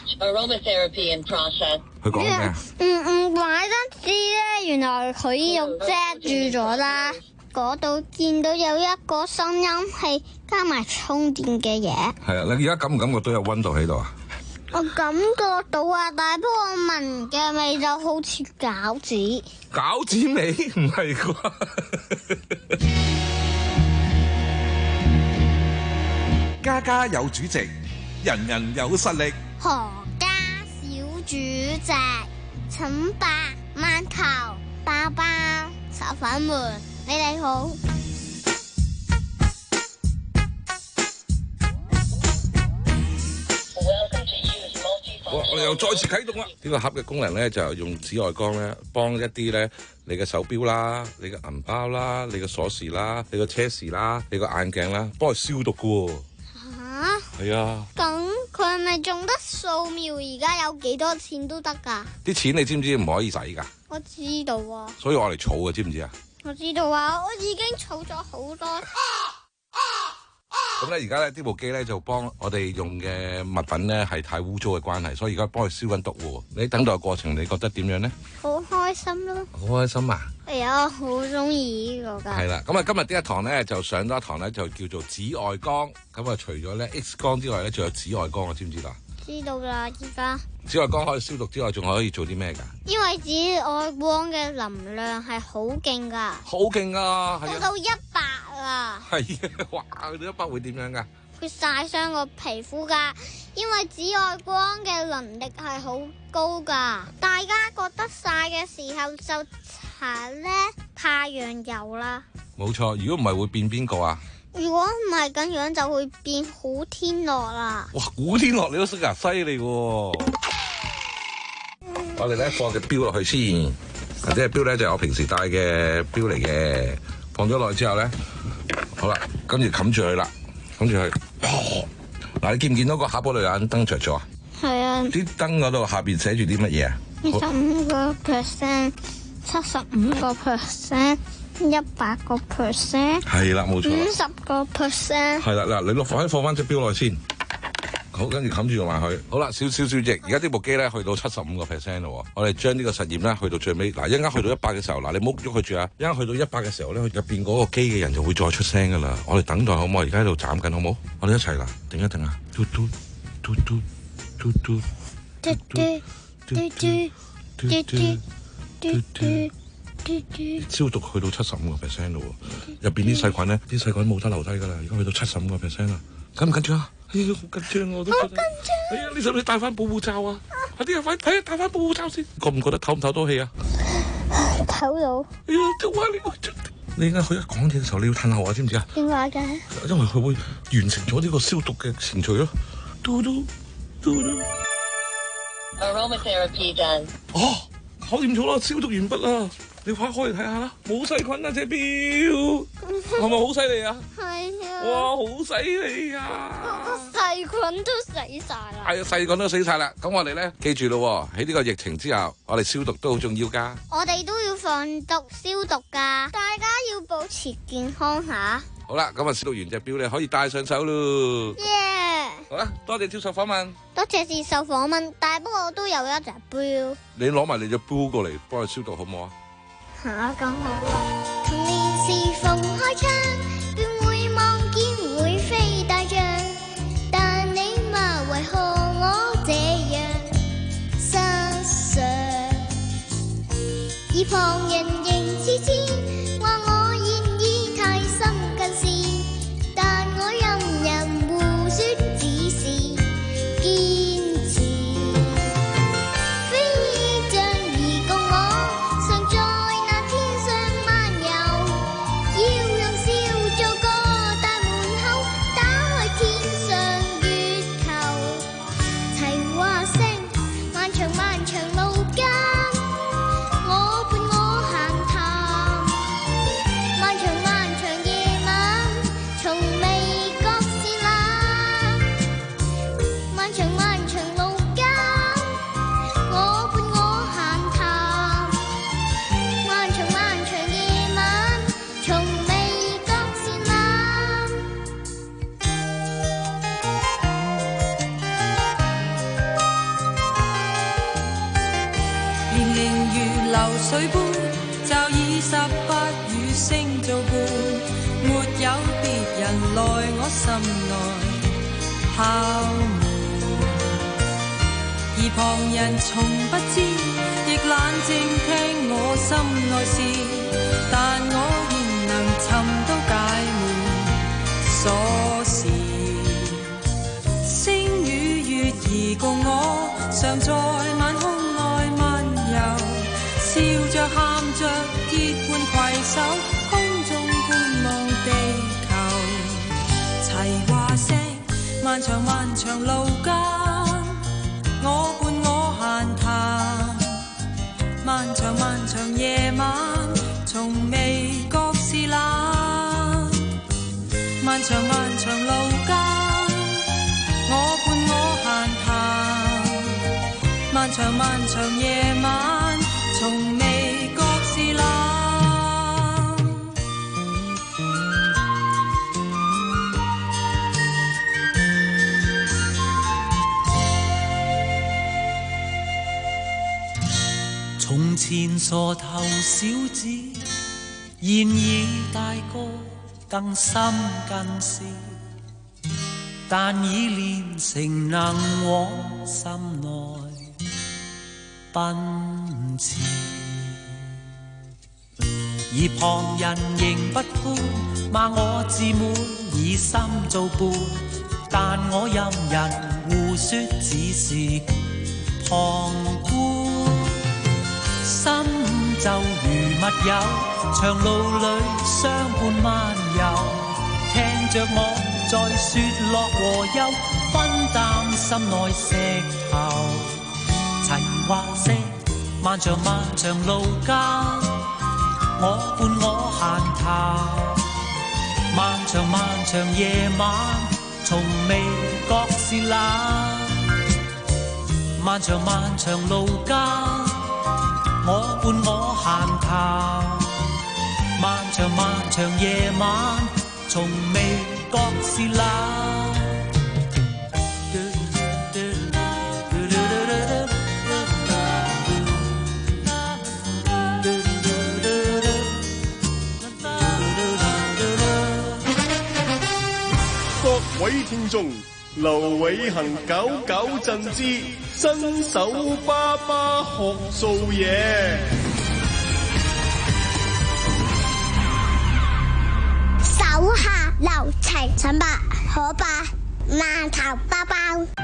佢講咩？ 唔唔怪得知咧，原來佢又遮住咗啦。嗰度見到有一個聲音係加埋充電嘅嘢。 係啊，你而家感唔感覺都有温度喺度啊？ 我感覺到啊，但係不過聞嘅味就好似餃子。 餃子味唔係啩？ 家家有主席，人人有實力。 何家小主席，請白饅頭、包包、炒粉們，你哋好。 我我哋又再次啟動啦！呢個盒嘅功能咧，就係用紫外光咧，幫一啲咧你嘅手錶啦、你嘅銀包啦、你嘅鎖匙啦、你嘅車匙啦、你個眼鏡啦，幫佢消毒噶喎。嚇！係啊。 咁佢係咪仲得掃描？而家有幾多錢都得㗎？ 啲錢你知唔知唔可以使㗎？ 我知道啊。 所以我嚟儲嘅，知唔知啊？ 我知道啊，我已經儲咗好多。 咁咧，而家咧呢部機咧就幫我哋用嘅物品咧係太污糟嘅關係，所以而家幫佢消緊毒喎。你等待嘅過程，你覺得點樣咧？ 好開心咯！ 好開心啊！ 係啊，好中意呢個㗎。 係啦，咁啊今日呢一堂咧就上咗一堂咧就叫做紫外光。咁啊除咗咧 X 光之外咧，仲有紫外光啊，知唔知道？ 知道啦，而家。 紫外光可以消毒之外，仲可以做啲咩㗎？ 因為紫外光嘅能量係好勁㗎。 好勁啊！ 到到一百啊！ 係啊！哇！到一百會點樣㗎？ 會曬傷個皮膚㗎，因為紫外光嘅能力係好高㗎。大家覺得曬嘅時候就搽咧太陽油啦。 冇錯，如果唔係會變邊個啊？ 如果唔係咁樣，就會變古天樂啦。 哇！古天樂你都識啊，犀利喎！我哋咧放隻錶落去先，或者隻錶咧就係我平時戴嘅錶嚟嘅。放咗落去之後咧，好啦，跟住冚住佢啦，冚住佢。嗱，你見唔見到個盒嗰度有盞燈着咗啊？ 係啊。 啲燈嗰度下邊寫住啲乜嘢啊？ 二十五個 percent、七十五個 percent、一百個 percent。係啦，冇錯。五十個 percent。係啦，嗱，你落放放翻隻錶落去先。好，跟住冚住埋佢。好啦，少少少隻。而家呢部機咧去到七十五個 percent 咯。我哋將呢個實驗咧去到最尾。嗱，一陣間去到一百嘅時候，嗱，你唔好喐佢住啊！一陣間去到一百嘅時候咧，入邊嗰個機嘅人就會再出聲噶啦。我哋等待好唔好？而家喺度斬緊好唔好？我哋一齊啦，定一定啊！嘟嘟嘟嘟嘟嘟嘟嘟嘟嘟嘟嘟嘟嘟，消毒去到七十五個 percent 咯。入邊啲細菌咧，啲細菌冇得留低噶啦。而家去到七十五個 percent 啦，緊唔緊張啊？哎呀，好緊張我都覺得。好緊張！哎呀，你使唔使戴翻保護罩啊？快啲啊，快睇下戴翻保護罩先。覺唔覺得透唔透到氣啊？透到。 哎呀，做乜你？你而家佢一講嘢嘅時候，你要褪後啊，知唔知啊？ 點解嘅？ 因為佢會完成咗呢個消毒嘅程序咯。嘟嘟嘟嘟。 Aromatherapy done。 哦，搞掂咗啦，消毒完畢啦。你快開嚟睇下啦，冇細菌啊隻錶，係咪好犀利啊？係啊！哇，好犀利啊！ 個細菌都死晒啦！ 係啊，細菌都死晒啦。咁我哋咧記住咯，喺呢個疫情之後，我哋消毒都好重要噶。 我哋都要防毒消毒噶，大家要保持健康吓。 好啦，咁啊消毒完隻錶咧可以戴上手咯。 耶！ 好啦，多謝接受訪問。 多謝接受訪問，但係不過我都有一隻錶。 你攞埋你隻錶過嚟幫佢消毒好唔好啊？ 嚇咁好！童年時逢開槍，便會望見會飛大象，但你嘛為何我這樣失常？而旁人仍痴痴話我現已太深近視，但我任人胡說只是堅持。飛象而共我常在。漫長路間，我伴我行頭。 聲做伴，沒有別人來我心內敲門，而旁人從不知，亦冷靜聽我心內事，但我仍能尋到解悶鎖匙。星與月兒共我，常在晚空內漫遊，笑着喊着結伴攜手，空中觀望地球。齊話聲，漫長漫長路間，我伴我閒談，漫長漫長夜晚，從未覺是冷。漫長漫長路間，我伴我閒談，漫長漫長夜晚，從未覺是冷。從前傻頭小子，現已大個，更深更是，但已練成能往心內奔馳。而旁人仍不歡，罵我自滿，以心做伴，但我任人胡說，只是旁觀。心就如密友，長路裏相伴漫遊，聽着我在說樂和憂，分擔心內石頭。齊話聲，漫長漫長路間，我伴我閒談，漫長漫長夜晚，從未覺是冷。漫長漫長路間，我伴我閒談，漫長漫長夜晚，從未覺是冷。 各位聽眾，劉偉恒九九震之新手爸爸學做嘢。 手下留情，陳伯可伯饅頭包包。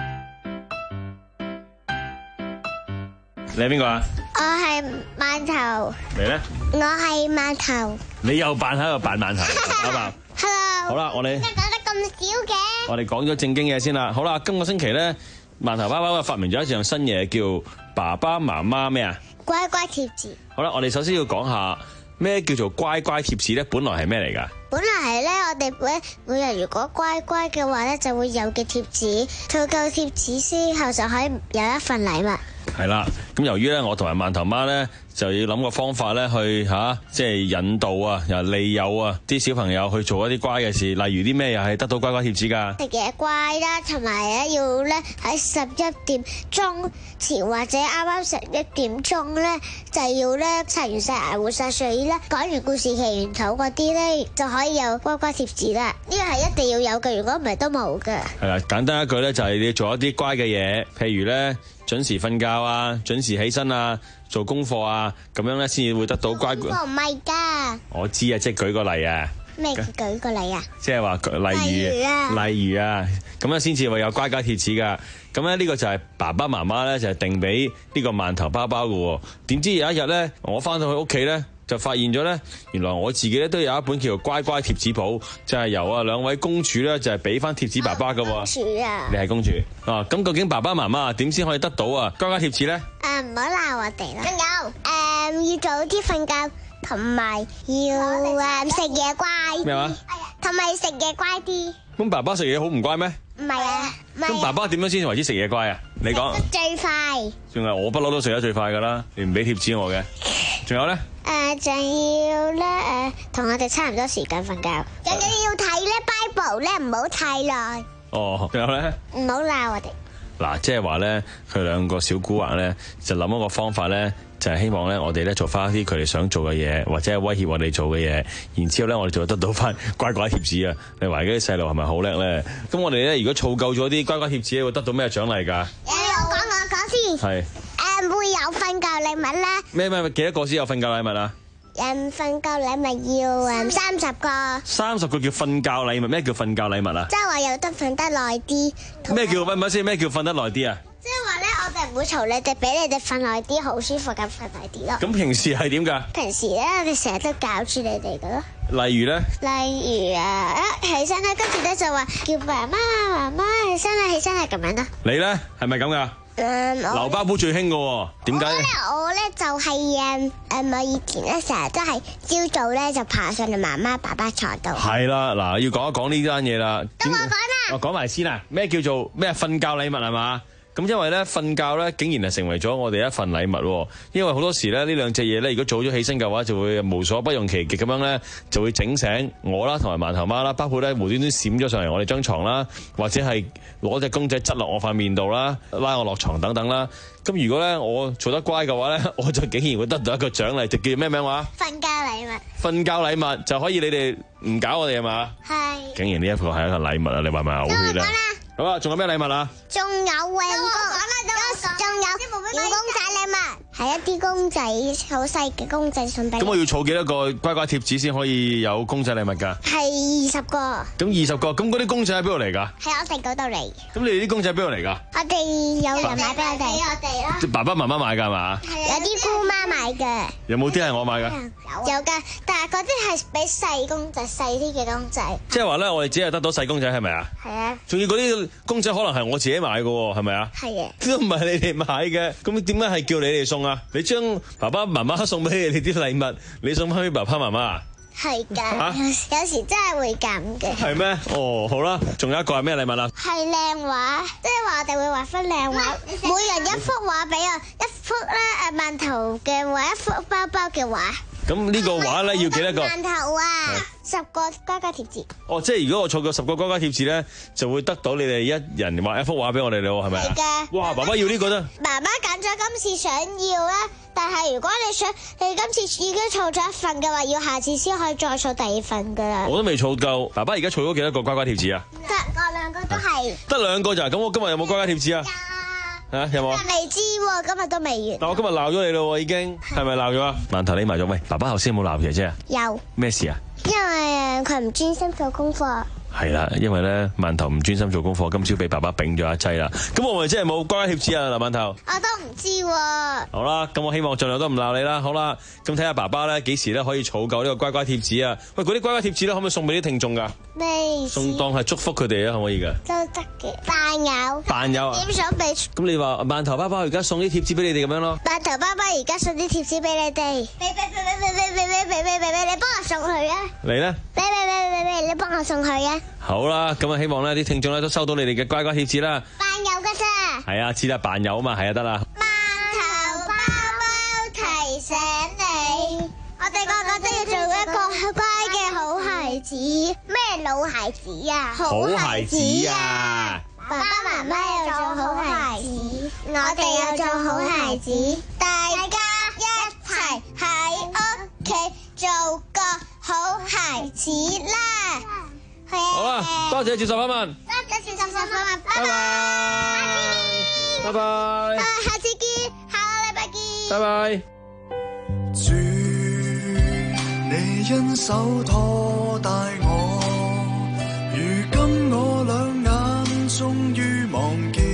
你係邊個啊？ 我係饅頭。 你咧？ 我係饅頭。 你又扮喺度扮饅頭，包包。 Hello。 好啦，我哋。 點解講得咁少嘅？ 我哋講咗正經嘢先啦。好啦，今個星期咧，饅頭包包發明咗一樣新嘢，叫爸爸媽媽咩啊？ 乖乖貼紙。 好啦，我哋首先要講下咩叫做乖乖貼紙咧？本來係咩嚟噶？ 本來係咧，我哋每每日如果乖乖嘅話咧，就會有嘅貼紙，套夠貼紙之後就可以有一份禮物。 係啦，咁由於咧，我同埋饅頭媽咧就要諗個方法咧，去吓、啊、即係引導啊，又利誘啊啲小朋友去做一啲乖嘅事，例如啲咩又係得到乖乖貼紙噶？ 食嘢乖啦，同埋咧要咧喺十一點鐘前或者啱啱十一點鐘咧就要咧刷完晒牙、換晒睡衣咧，講完故事、祈完禱嗰啲咧就可以有乖乖貼紙啦。呢個係一定要有嘅，如果唔係都冇嘅。係啦， 簡單一句咧就係你要做一啲乖嘅嘢，譬如咧準時瞓覺啊，準時起身啊，做功課啊，咁樣咧先至會得到乖乖。 我唔係㗎。 我知啊，即係舉個例啊。 咩舉個例啊？ 即係話例如，例如啊，例如啊，咁樣先至會有乖乖貼紙㗎。咁咧呢個就係爸爸媽媽咧就係定俾呢個饅頭包包㗎喎。點知有一日咧，我翻到去屋企咧，就發現咗咧，原來我自己咧都有一本叫做乖乖貼紙簿，就係、是、由啊兩位公主咧就係俾翻貼紙爸爸㗎喎。公主啊！ 你係公主啊？咁究竟爸爸媽媽點先可以得到啊乖乖貼紙咧？ 誒唔好鬧我哋啦！仲有誒、嗯、要早啲瞓覺，同埋要誒食嘢乖。 咩話？ 同埋食嘢乖啲。 咁爸爸食嘢好唔乖咩？ 唔係啊！ 咁爸爸點樣先為之食嘢乖啊？你講。 最快。仲係我不嬲都食得最快噶啦，你唔俾貼紙我嘅。仲有咧？ 誒，仲要咧誒，同我哋差唔多時間瞓覺。仲要睇咧 Bible 咧，唔好太耐。 哦，仲有咧？ 唔好鬧我哋。 嗱，即係話咧，佢兩個小古惑咧，就諗一個方法咧， 就係希望咧我哋咧做翻一啲佢哋想做嘅嘢，或者係威脅我哋做嘅嘢，然之後咧我哋就會得到翻乖乖貼紙啊！你話而家啲細路係咪好叻咧？咁我哋咧如果儲夠咗啲乖乖貼紙，會得到咩獎勵㗎？ 我講我講先。係。誒會有瞓覺禮物啦。咩咩幾多個先有瞓覺禮物啊？ 誒瞓覺禮物要誒三十個。三十個叫瞓覺禮物？咩叫瞓覺禮物啊？即係話有得瞓得耐啲。咩叫喂咪先？咩叫瞓得耐啲啊？即係話咧，我哋唔會嘈你哋，俾你哋瞓耐啲，好舒服咁瞓耐啲咯。咁平時係點㗎？平時咧，我哋成日都搞住你哋㗎咯。例如咧？例如啊，一起身咧，跟住咧就話叫爸媽媽媽起身啦，起身啦咁樣啦。你咧係咪咁㗎？嗯，劉包寶最興㗎喎，點解？我咧我咧就係誒誒，我以前咧成日都係朝早咧就爬上嚟媽媽爸爸床度。係啦，嗱，要講一講呢單嘢啦。咁我講啦，我講埋先啊。咩叫做咩瞓覺禮物係嘛？咁因為咧瞓覺咧竟然係成為咗我哋一份禮物，因為好多時咧呢兩隻嘢咧，如果早咗起身嘅話，就會無所不用其極咁樣咧，就會整醒我啦，同埋饅頭媽啦，包括咧無端端閃咗上嚟我哋張床啦，或者係攞隻公仔執落我塊面度啦，拉我落床等等啦。咁如果咧我做得乖嘅話咧，我就竟然會得到一個獎勵，就叫咩名話？瞓覺禮物。瞓覺禮物就可以你哋唔搞我哋係嘛？係。竟然呢一個係一個禮物啊！你話咪嘔血咧？好啊，仲有咩禮物啊？仲有永公，仲有永公仔禮物，係一啲公仔，好細嘅公仔送俾你。咁我要儲幾多個乖乖貼紙先可以有公仔禮物㗎？係二十個。咁二十個，咁嗰啲公仔喺邊度嚟㗎？喺我哋嗰度嚟。咁你哋啲公仔喺邊度嚟㗎？我哋有人買俾我哋。俾我哋咯。即爸爸媽媽買㗎係嘛？係啊。有啲姑媽買嘅。有冇啲係我買㗎？有㗎，但係嗰啲係俾細公仔，細啲嘅公仔。即係話咧，我哋只係得到細公仔係咪啊？係啊。仲要嗰啲公仔可能係我自己買嘅喎，係咪啊？係嘅。都唔係你哋買嘅，咁點解係叫你哋送啊？你將爸爸媽媽送俾你啲禮物，你送翻俾爸爸媽媽啊？係㗎，啊、有時真係會咁嘅。係咩？哦，好啦，仲有一個係咩禮物啊？係靚畫，即係話我哋會畫翻靚畫，每人一幅畫俾我，一幅咧誒饅頭嘅畫，一幅包包嘅畫。咁呢個畫咧要幾多個？饅頭啊，十個乖乖貼紙。哦，即係如果我儲夠十個乖乖貼紙咧，就會得到你哋一人畫一幅畫俾我哋咯，係咪啊？係㗎。哇，爸爸要呢個啫。媽媽揀咗今次想要咧，但係如果你想你今次已經儲咗一份嘅話，要下次先可以再儲第二份㗎啦。我都未儲夠，爸爸而家儲咗幾多個乖乖貼紙啊？得個兩個都係。得兩個咋？咁我今日有冇乖乖貼紙啊？吓有冇？未知喎，今日都未完。但我今日鬧咗你咯，已經係咪鬧咗啊？饅頭你埋咗喂，爸爸頭先有冇鬧姐姐啊？有。咩事啊？因為佢唔專心做功課。係啦，因為咧饅頭唔專心做功課，今朝俾爸爸丙咗一劑啦。咁我咪真係冇乖乖貼紙啊，嗱饅頭。我都唔知喎。好啦，咁我希望盡量都唔鬧你啦。好啦，咁睇下爸爸咧幾時咧可以儲夠呢個乖乖貼紙啊？喂，嗰啲乖乖貼紙咧可唔可以送俾啲聽眾噶？咩？送當係祝福佢哋啊，可唔可以噶？都得嘅。扮有。扮有啊？點想俾？咁你話饅頭爸爸而家送啲貼紙俾你哋咁樣咯？饅頭爸爸而家送啲貼紙俾你哋。俾俾俾俾俾俾俾俾俾俾俾，你幫我送佢啊！你咧？俾俾俾俾俾，你幫我送佢啊！好啦，咁啊希望咧啲聽眾咧都收到你哋嘅乖乖貼紙啦。扮有噶咋？係啊，知啦，扮有啊嘛，係啊，得啦。饅頭包包提醒你，我哋個個都要做一個乖嘅好孩子。咩老孩子啊？好孩子啊！爸爸媽媽要做好孩子，我哋要做好孩子，大家一齊喺屋企做個好孩子啦！好啦，多謝接受訪問，多謝接受訪問，拜拜，拜拜，下次見，下個禮拜見，拜拜。主，你因手拖帶我，如今我兩眼終於望見，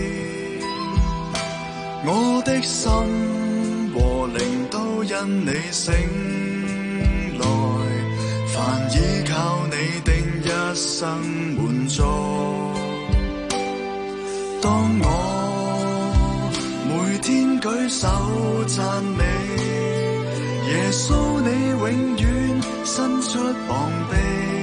我的心和靈都因你醒來，凡依靠你定一生滿足。當我每天舉手讚美耶穌，你永遠伸出膀臂，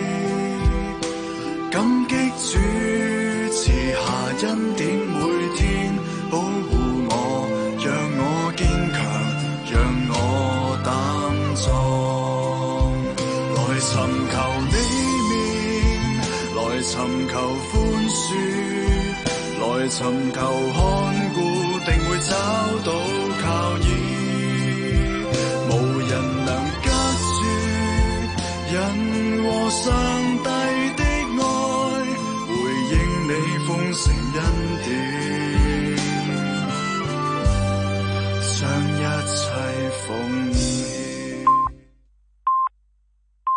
感激主賜下恩典，每天保護我，讓我堅強，讓我膽壯，來尋求你面，來尋求寬恕，來尋求看顧，定會找到靠倚。 人和上帝